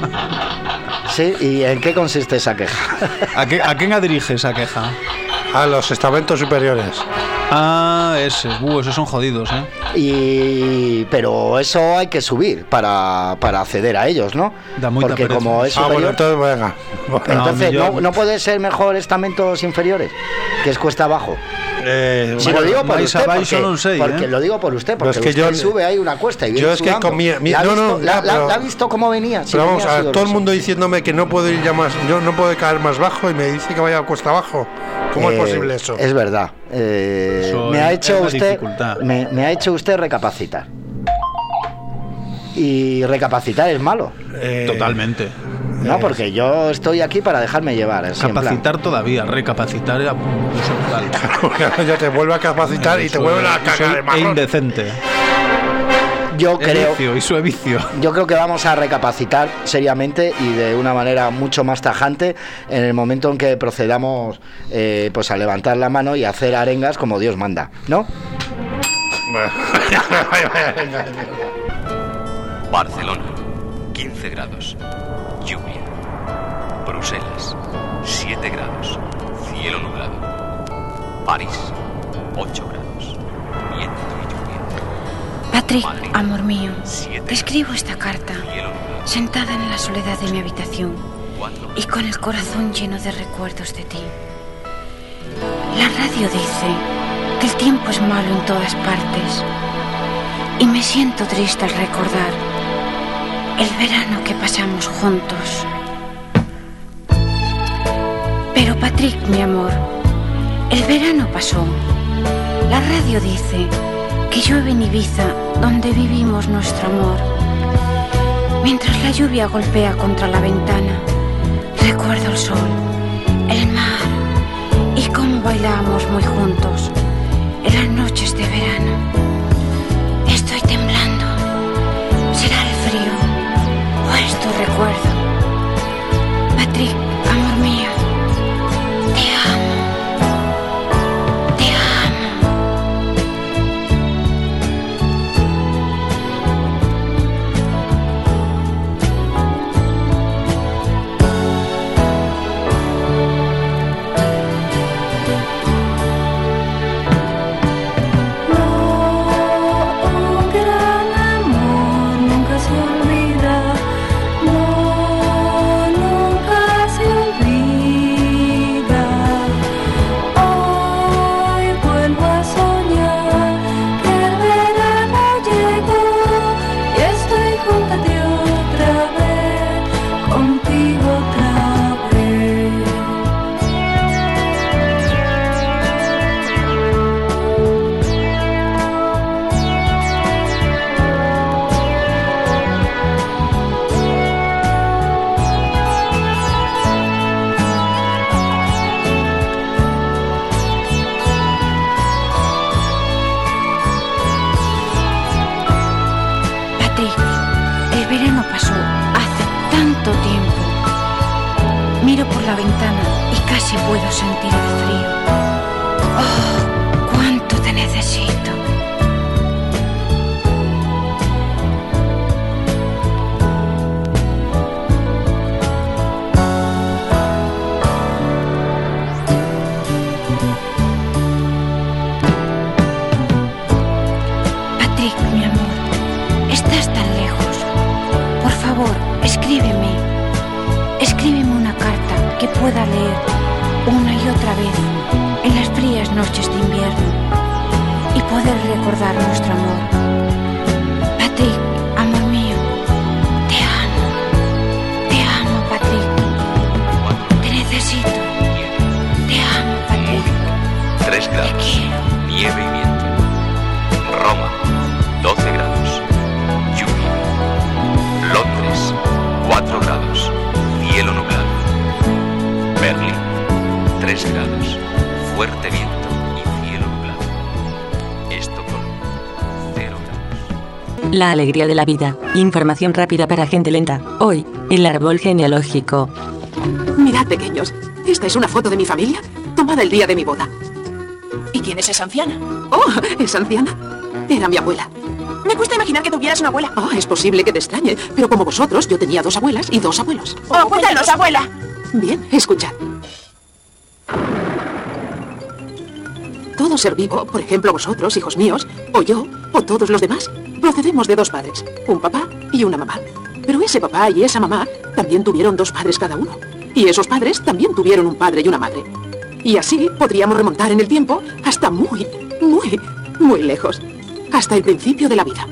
Sí, ¿y en qué consiste esa queja? ¿A quién dirige esa queja? A los estamentos superiores. Ah, esos son jodidos, ¿eh? Pero eso hay que subir para acceder a ellos, ¿no? Da mucha porque pereza. Como es superior, bueno, entonces venga. Entonces, ¿no puede ser mejor estamentos inferiores? Que es cuesta abajo. Si lo digo por usted, porque lo digo por usted, porque es que usted sube ahí una cuesta y viene sudando. ¿La ha visto cómo venía? Pero vamos, a todo el mundo diciéndome que no puedo ir ya más, yo no puedo caer más bajo y me dice que vaya a cuesta abajo. ¿Cómo es posible eso? Es verdad. Me ha hecho usted recapacitar. Y recapacitar es malo. Totalmente. No, porque yo estoy aquí para dejarme llevar. Capacitar todavía, recapacitar era ya te vuelve a capacitar y te vuelve a cagar de marrón. Es indecente. Yo creo que vamos a recapacitar seriamente y de una manera mucho más tajante en el momento en que procedamos pues a levantar la mano y a hacer arengas como Dios manda, ¿no? Barcelona, 15 grados, lluvia. Bruselas, 7 grados, cielo nublado. París, 8 grados, viento y lluvia. Patrick, amor mío, te escribo esta carta, sentada en la soledad de mi habitación y con el corazón lleno de recuerdos de ti. La radio dice que el tiempo es malo en todas partes y me siento triste al recordar el verano que pasamos juntos. Pero Patrick, mi amor, el verano pasó. La radio dice que llueve en Ibiza, donde vivimos nuestro amor. Mientras la lluvia golpea contra la ventana, recuerdo el sol, el mar y cómo bailábamos muy juntos en las noches de verano. Estoy temblando. ¿Será el frío o es tu recuerdo? Patrick, amor mío, te amo. Te amo. Un gran amor nunca se olvida. No, nunca se olvida. Hoy vuelvo a soñar que el verano llegó y estoy junto a ti otra vez, contigo otra vez. Patrick, el verano pasó hace tanto tiempo. Miro por la ventana y casi puedo sentir el frío. Oh, cuánto te necesito. Patrick, mi amor, estás tan lejos. Por favor, escríbeme. Escríbeme una carta que pueda leer una y otra vez en las frías noches de invierno y poder recordar nuestro amor. Patrick, amor mío, te amo, Patrick. Te necesito. Te amo, Patrick. 3 grados. Nieve y viento. Roma, 12 grados. Lluvia. Londres, 4 grados. Cielo nublado. Berlín, 3 grados. Fuerte viento y cielo nublado. Estocolmo, 0 grados. La alegría de la vida. Información rápida para gente lenta. Hoy, el árbol genealógico. Mirad, pequeños, esta es una foto de mi familia tomada el día de mi boda. ¿Y quién es esa anciana? Oh, ¿es anciana? Era mi abuela. Me cuesta imaginar que tuvieras una abuela. Oh, es posible que te extrañe, pero como vosotros, yo tenía 2 abuelas y 2 abuelos. ¡Oh, cuéntanos, abuela! Bien, escuchad. Todo ser vivo, por ejemplo vosotros, hijos míos, o yo, o todos los demás, procedemos de 2 padres, un papá y una mamá. Pero ese papá y esa mamá también tuvieron 2 padres cada uno. Y esos padres también tuvieron un padre y una madre. Y así podríamos remontar en el tiempo hasta muy, muy, muy lejos. Hasta el principio de la vida.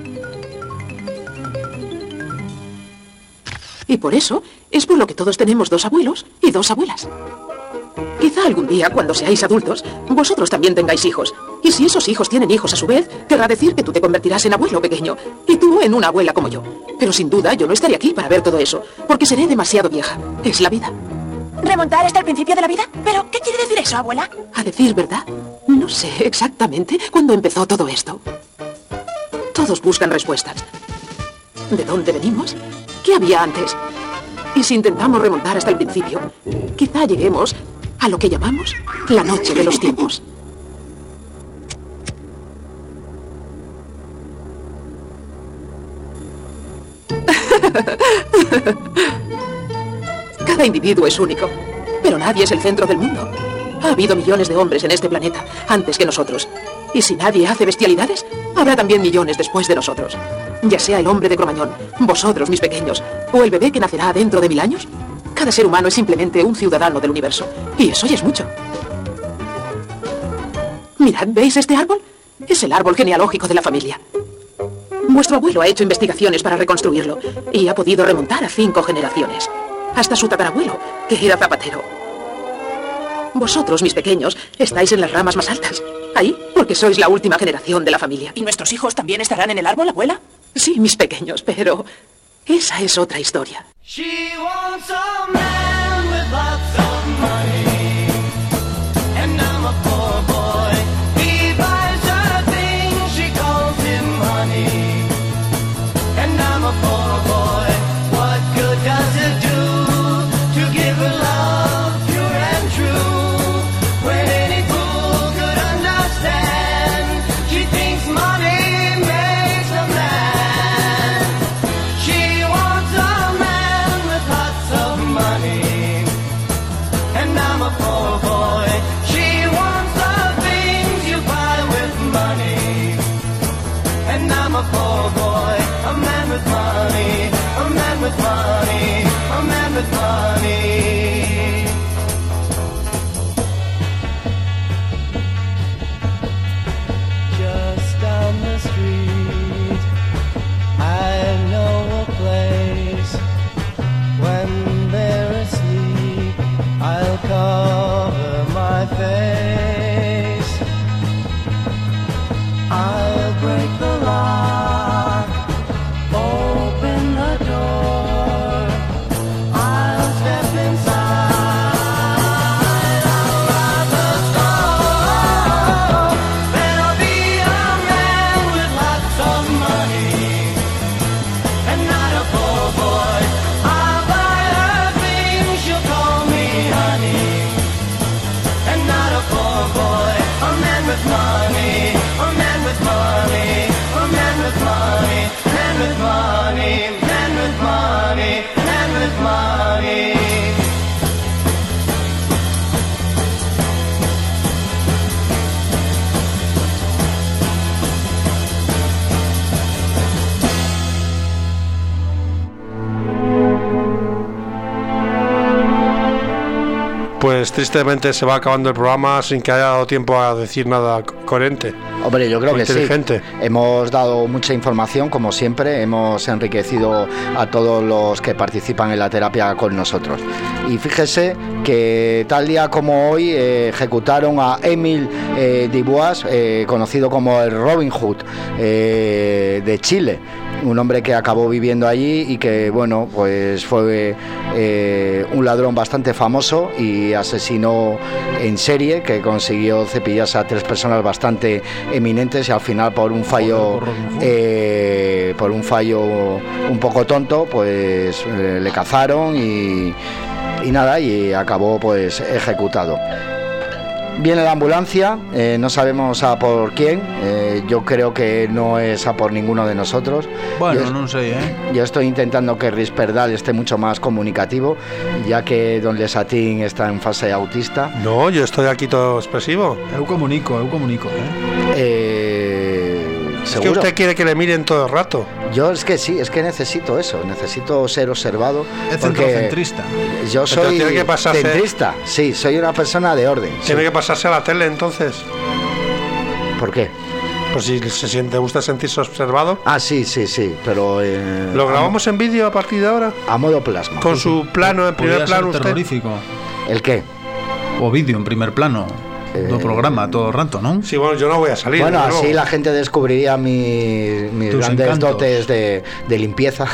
Y por eso es por lo que todos tenemos 2 abuelos y 2 abuelas. Quizá algún día, cuando seáis adultos, vosotros también tengáis hijos. Y si esos hijos tienen hijos a su vez, querrá decir que tú te convertirás en abuelo pequeño y tú en una abuela como yo. Pero sin duda yo no estaré aquí para ver todo eso, porque seré demasiado vieja. Es la vida. ¿Remontar hasta el principio de la vida? ¿Pero qué quiere decir eso, abuela? A decir verdad, no sé exactamente cuándo empezó todo esto. Todos buscan respuestas. ¿De dónde venimos? ¿Qué había antes? Y si intentamos remontar hasta el principio, quizá lleguemos a lo que llamamos la noche de los tiempos. Cada individuo es único, pero nadie es el centro del mundo. Ha habido millones de hombres en este planeta antes que nosotros. Y si nadie hace bestialidades, Habrá también millones después de nosotros. Ya sea el hombre de Cromañón, vosotros, mis pequeños, o el bebé que nacerá dentro de 1000 años. Cada ser humano es simplemente un ciudadano del universo. Y eso ya es mucho. Mirad, ¿veis este árbol? Es el árbol genealógico de la familia. Vuestro abuelo ha hecho investigaciones para reconstruirlo y ha podido remontar a 5 generaciones. Hasta su tatarabuelo, que era zapatero. Vosotros, mis pequeños, estáis en las ramas más altas. Ahí, porque sois la última generación de la familia. ¿Y nuestros hijos también estarán en el árbol, abuela? Sí, mis pequeños, pero esa es otra historia. She wants a man with lots of money, and I'm a poor boy. He buys her things, she calls him honey, and I'm a poor boy. What good does it do to give her love pure and true, when any fool could understand she thinks money makes a man. She wants a man with lots of money, and I'm a poor boy. She wants the things you buy with money, and I'm a poor boy. A man with money, a man with money, a man with money. Just down the street, I know a place. When they're asleep, I'll cover my face. I'll break the lock, open the door. I'll step inside. I'll lock the store. There'll be a man with lots of money, and not a poor boy. I'll buy her things, she'll call me honey, and not a poor boy. A man with money, a man with money, a man with money, man with money, man with money, man with money. Pues tristemente se va acabando el programa sin que haya dado tiempo a decir nada coherente. Hombre, yo creo que sí. Inteligente. Hemos dado mucha información, como siempre. Hemos enriquecido a todos los que participan en la terapia con nosotros. Y fíjese que tal día como hoy ejecutaron a Émile Dubois, conocido como el Robin Hood de Chile. Un hombre que acabó viviendo allí y que, bueno, pues fue un ladrón bastante famoso y asesino en serie, que consiguió cepillarse a 3 personas bastante eminentes y al final por un fallo un poco tonto, pues le cazaron y nada, y acabó pues ejecutado. Viene la ambulancia, no sabemos a por quién, yo creo que no es a por ninguno de nosotros. Bueno, no sé, Yo estoy intentando que Risperdal esté mucho más comunicativo, ya que Don Lesatín está en fase autista. No, yo estoy aquí todo expresivo. Eu comunico, Es que usted quiere que le miren todo el rato. Yo es que sí, es que necesito eso, necesito ser observado. Es centrocentrista. Yo soy tiene que pasarse... centrista, sí, soy una persona de orden. Tiene que pasarse a la tele entonces. ¿Por qué? Pues si te gusta sentirse observado. Ah, sí, pero... ¿Lo grabamos en vídeo a partir de ahora? A modo plasma. Con su plano en primer plano usted. Terrorífico. ¿El qué? O vídeo en primer plano. Do programa todo el rato, ¿no? Sí, bueno, yo no voy a salir. Bueno, así la gente descubriría mis grandes encantos. dotes de limpieza.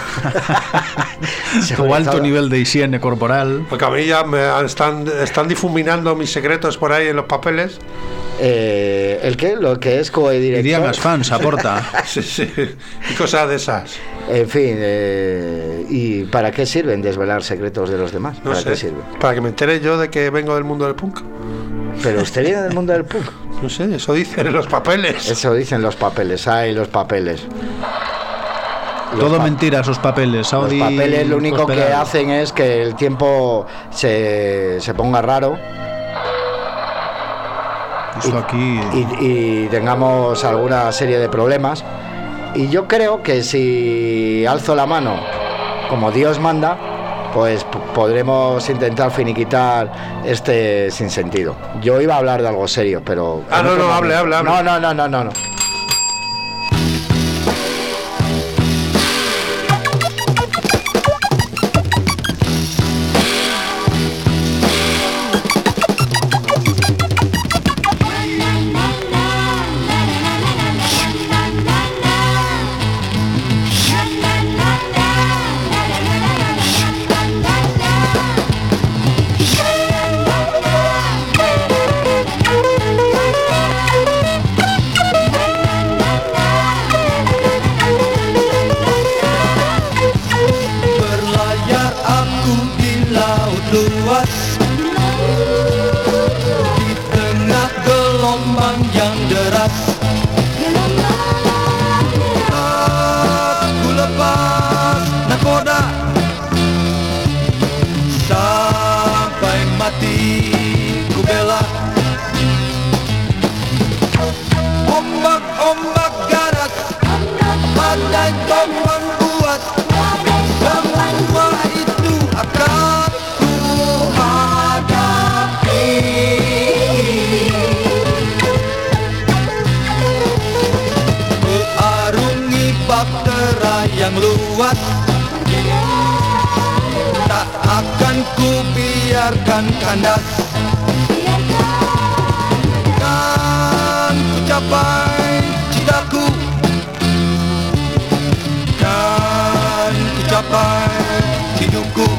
Tu alto nivel de higiene corporal. Porque a mí ya están difuminando mis secretos por ahí en los papeles. ¿El qué? Lo que es coedirector. Irían las fans, aporta. Sí, y cosas de esas. En fin, ¿y para qué sirven desvelar secretos de los demás? No ¿Para sé, qué sirven? Para que me entere yo de que vengo del mundo del punk. Pero usted viene del mundo del punk. No sé, eso dicen en los papeles. Eso dicen los papeles, los papeles. Todo mentira, esos papeles. Los papeles lo único que hacen es que el tiempo se ponga raro. y tengamos alguna serie de problemas. Y yo creo que si alzo la mano como Dios manda, pues podremos intentar finiquitar este sinsentido. Yo iba a hablar de algo serio, pero... No, hable. No. Kandas kan ku capai citaku, kan ku capai hidupku.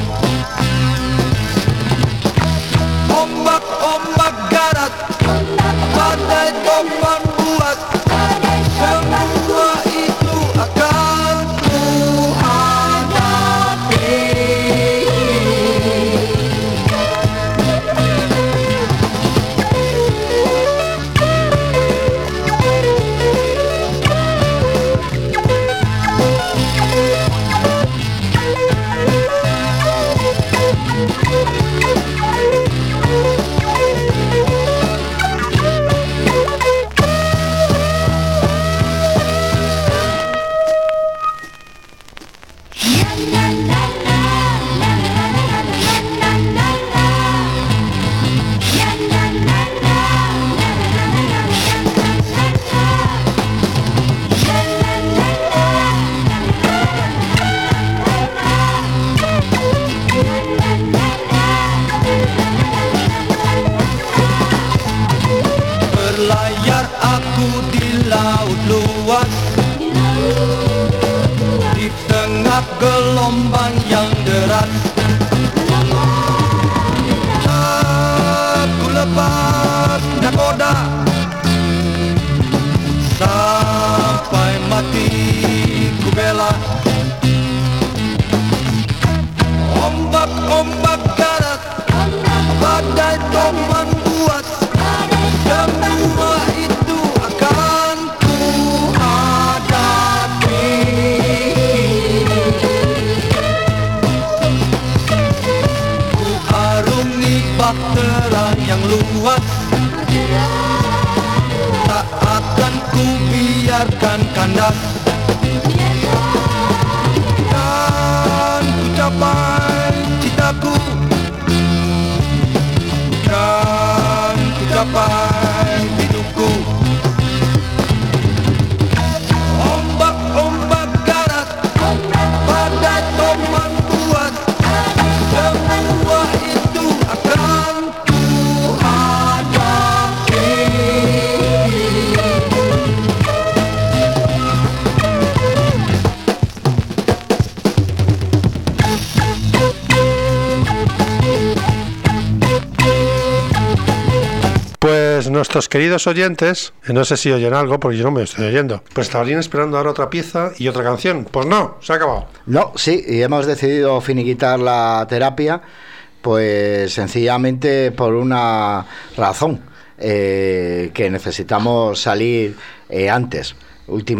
Ombak-ombak garat, badai topan buat, semua itu akan ku hadapi. Gelombang yang deras, aku lepas nakoda sampai mati ku bela. Ombak-ombak garat, badai topan buat, semua itu akan ku hadapi. Bahtera yang luas, tak akan ku biarkan kandas, kan ku capai citaku, kan ku capai hidupku. Ombak-ombak garat, badai topan buat, semua itu akan ku hadapi. Pues nuestros queridos oyentes, no sé si oyen algo porque yo no me estoy oyendo, pues estarían esperando ahora otra pieza y otra canción. Pues no, se ha acabado. No, sí, y hemos decidido finiquitar la terapia, pues sencillamente por una razón, que necesitamos salir antes.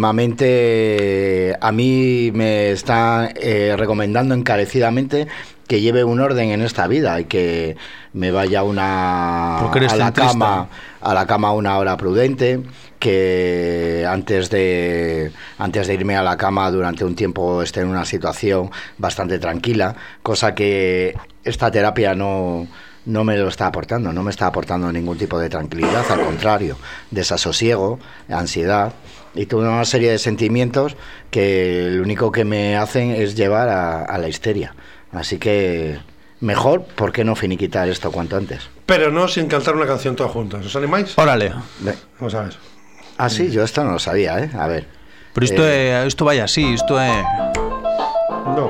Últimamente a mí me están recomendando encarecidamente que lleve un orden en esta vida y que me vaya a la cama una hora prudente, que antes de irme a la cama durante un tiempo esté en una situación bastante tranquila, cosa que esta terapia no me lo está aportando, no me está aportando ningún tipo de tranquilidad, al contrario, desasosiego, ansiedad y toda una serie de sentimientos que lo único que me hacen es llevar a la histeria. Así que mejor, ¿por qué no finiquitar esto cuanto antes? Pero no sin cantar una canción todos juntos. ¿Os animáis? Órale. Vamos a ver. Ah, sí, yo esto no lo sabía, ¿eh? A ver. Pero esto vaya así, esto es... No,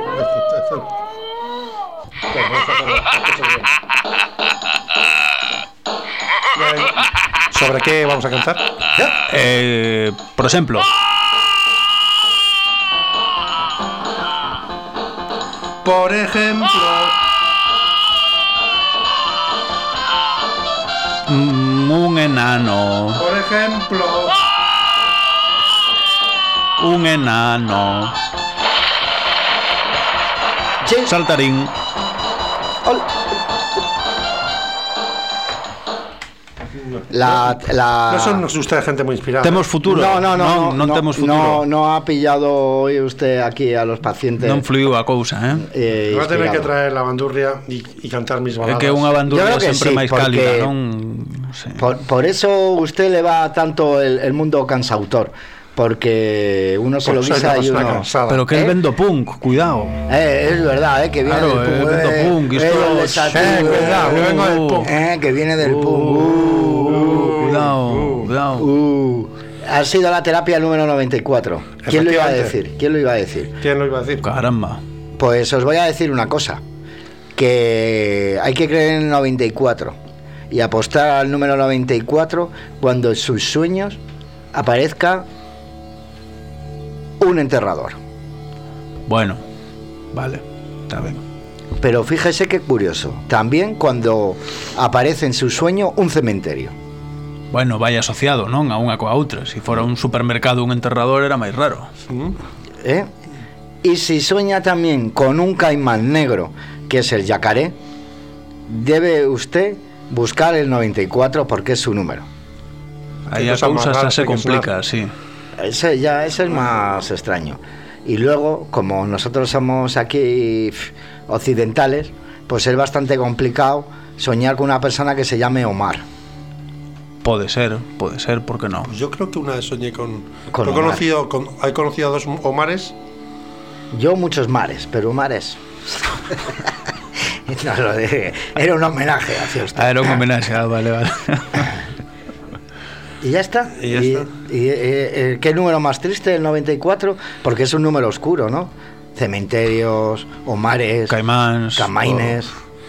¿sobre qué vamos a cantar? Por ejemplo... Por ejemplo... un enano. Por ejemplo... Un enano. Sí. Saltarín. No son ustedes gente muy inspirada. Tenemos futuro. No temos futuro. No ha pillado hoy usted aquí a los pacientes. Non fluiu a cousa, Va a tener que traer la bandurria y cantar mis baladas. É que unha bandurria sempre sí, máis cálida, non? Sí. Por eso usted le va tanto el mundo cansautor. Porque uno se lo guisa y uno... Pero que es vendo punk, cuidado. Es verdad, que viene claro, del punk. Vendo punk, cuidado, que vengo del punk. Que viene del punk. Cuidado. Ha sido la terapia número 94. ¿Quién lo iba a decir? ¿Quién lo iba a decir? Caramba. Pues os voy a decir una cosa. Que hay que creer en el 94 y apostar al número 94 cuando en sus sueños aparezca un enterrador. Bueno, vale, está bien. Pero fíjese qué curioso. También cuando aparece en su sueño un cementerio. Bueno, vai asociado, non? A unha coa outra. Se fora un supermercado un enterrador era máis raro. Y si sueña también con un caimán negro, que es el yacaré, debe usted buscar el 94 porque es su número. Ahí a cousa se complica, sí. Ese es más extraño. Y luego, como nosotros somos aquí occidentales, pues es bastante complicado soñar con una persona que se llame Omar. Puede ser, ¿por qué no? Pues yo creo que una vez soñé con Omar. ¿He conocido a dos Omares? Yo muchos mares, pero Omares... no lo dije, era un homenaje hacia usted. Era un homenaje, vale. Y ya está. ¿Y qué número más triste, el 94? Porque es un número oscuro, ¿no? Cementerios, Omares, Caimans, Camaines,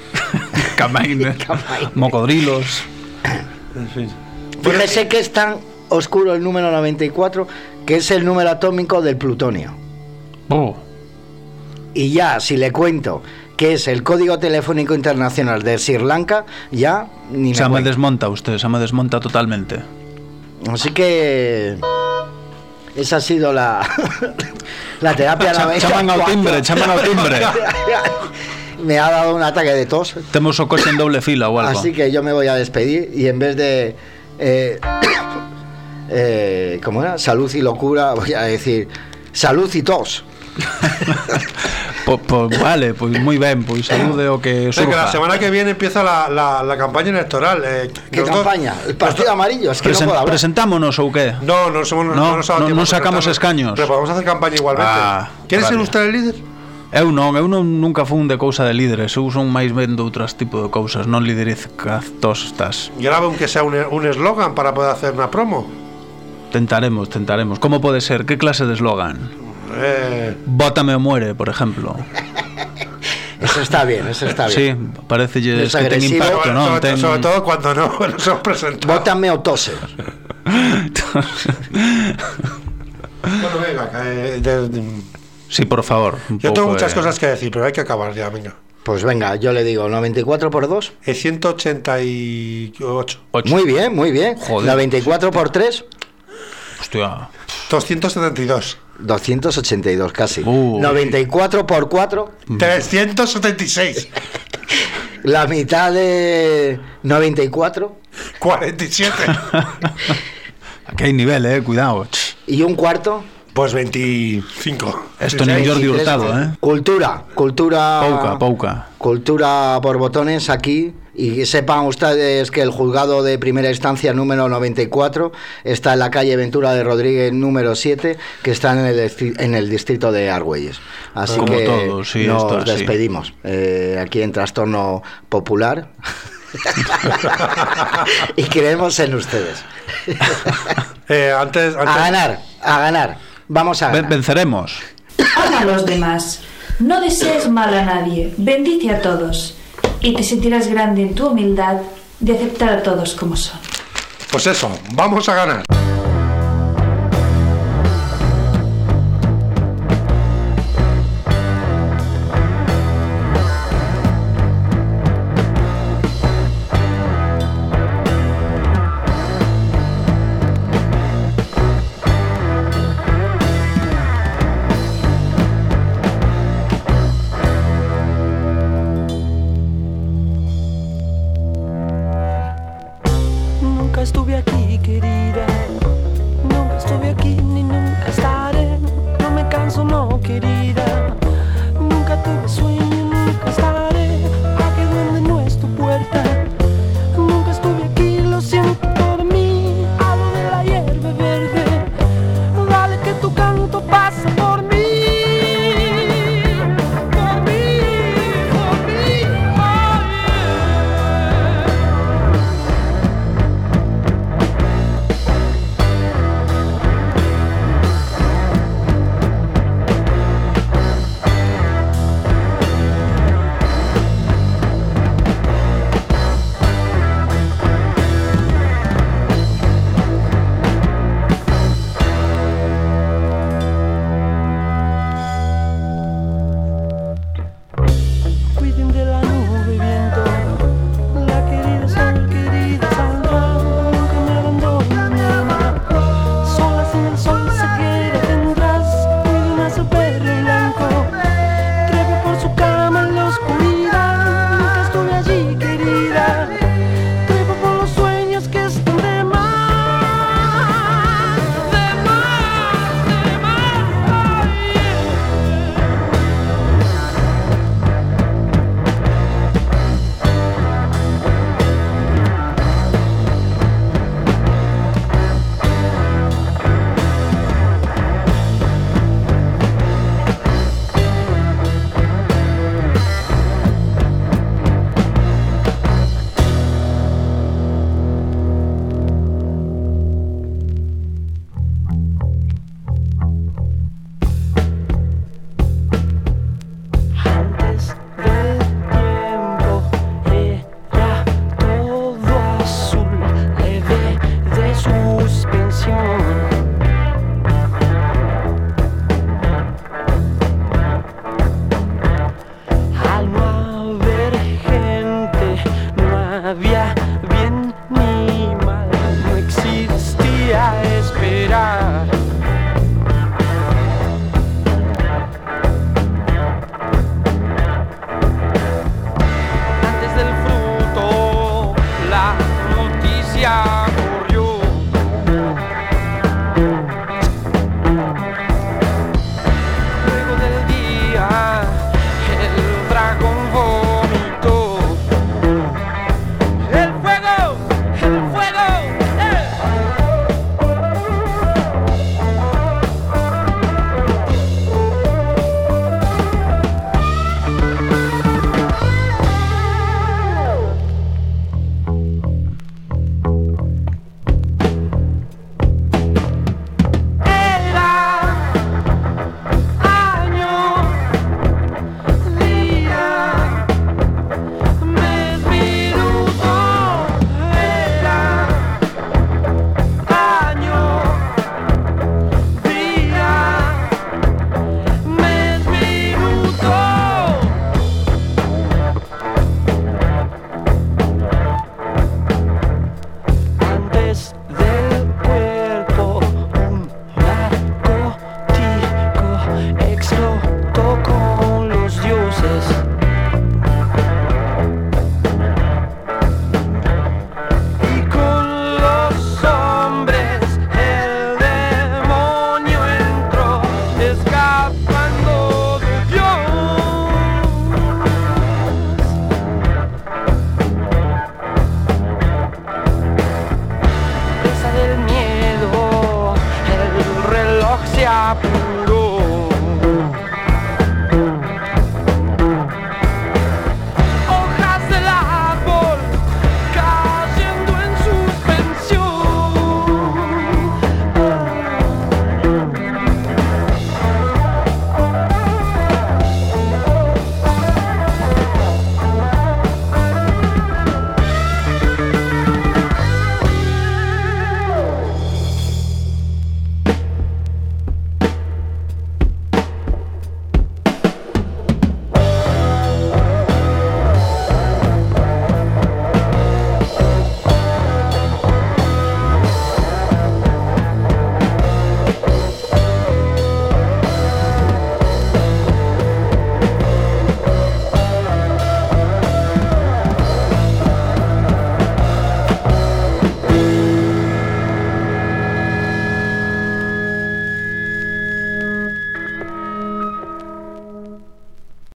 Mocodrilos. En fin. Fíjese que es tan oscuro el número 94 que es el número atómico del plutonio. Y ya, si le cuento que es el código telefónico internacional de Sri Lanka, ya ni se me desmonta usted, se me desmonta totalmente. Así que esa ha sido la terapia. Chaman ao timbre. Me ha dado un ataque de tos. Temos o coche en doble fila o algo. Así que yo me voy a despedir y en vez de ¿cómo era? Salud y locura, voy a decir salud y tos. Pues vale, pues muy bien, pues salude o que surja. Que la semana que viene empieza la campaña electoral. ¿Qué campaña? ¿El Partido Amarillo? Es que no puedo hablar. ¿Presentámonos o qué? No sacamos escaños. Pero podemos hacer campaña igualmente. ¿Quieres ser usted el líder? Eu non nunca fun de cousa de líderes. Eu son máis ben de outros tipo de cousas. Non liderizcas tostas. Graba aunque sea un eslogan para poder hacer una promo. Tentaremos. Como pode ser? Que clase de eslogan? Bótame o muere, por ejemplo. Eso está bien. Sí, parece que ten impacto, ¿no? Sobre todo cuando no nos hemos presentado. Bótame o tose. Bueno, venga. Sí, por favor. Yo tengo muchas cosas que decir, pero hay que acabar ya, venga. Pues venga, yo le digo 94 por 2. 188. Muy bien. Joder, 94 por 3. Hostia. 272. 282 casi. 94 por 4. 376. La mitad de 94. 47. Aquí hay nivel, cuidado. ¿Y un cuarto? Pues 25. Esto ni Jordi Hurtado, Cultura. Pouca. Cultura por botones aquí. Y sepan ustedes que el juzgado de primera instancia número 94 está en la calle Ventura de Rodríguez número 7, que está en el distrito de Argüelles. Así como que todo, sí, nos despedimos aquí en Trastorno Popular. Y creemos en ustedes. Antes... A ganar. Vamos a ganar. Venceremos. Ama a los demás. No desees mal a nadie. Bendice a todos. Y te sentirás grande en tu humildad de aceptar a todos como son. Pues eso, vamos a ganar.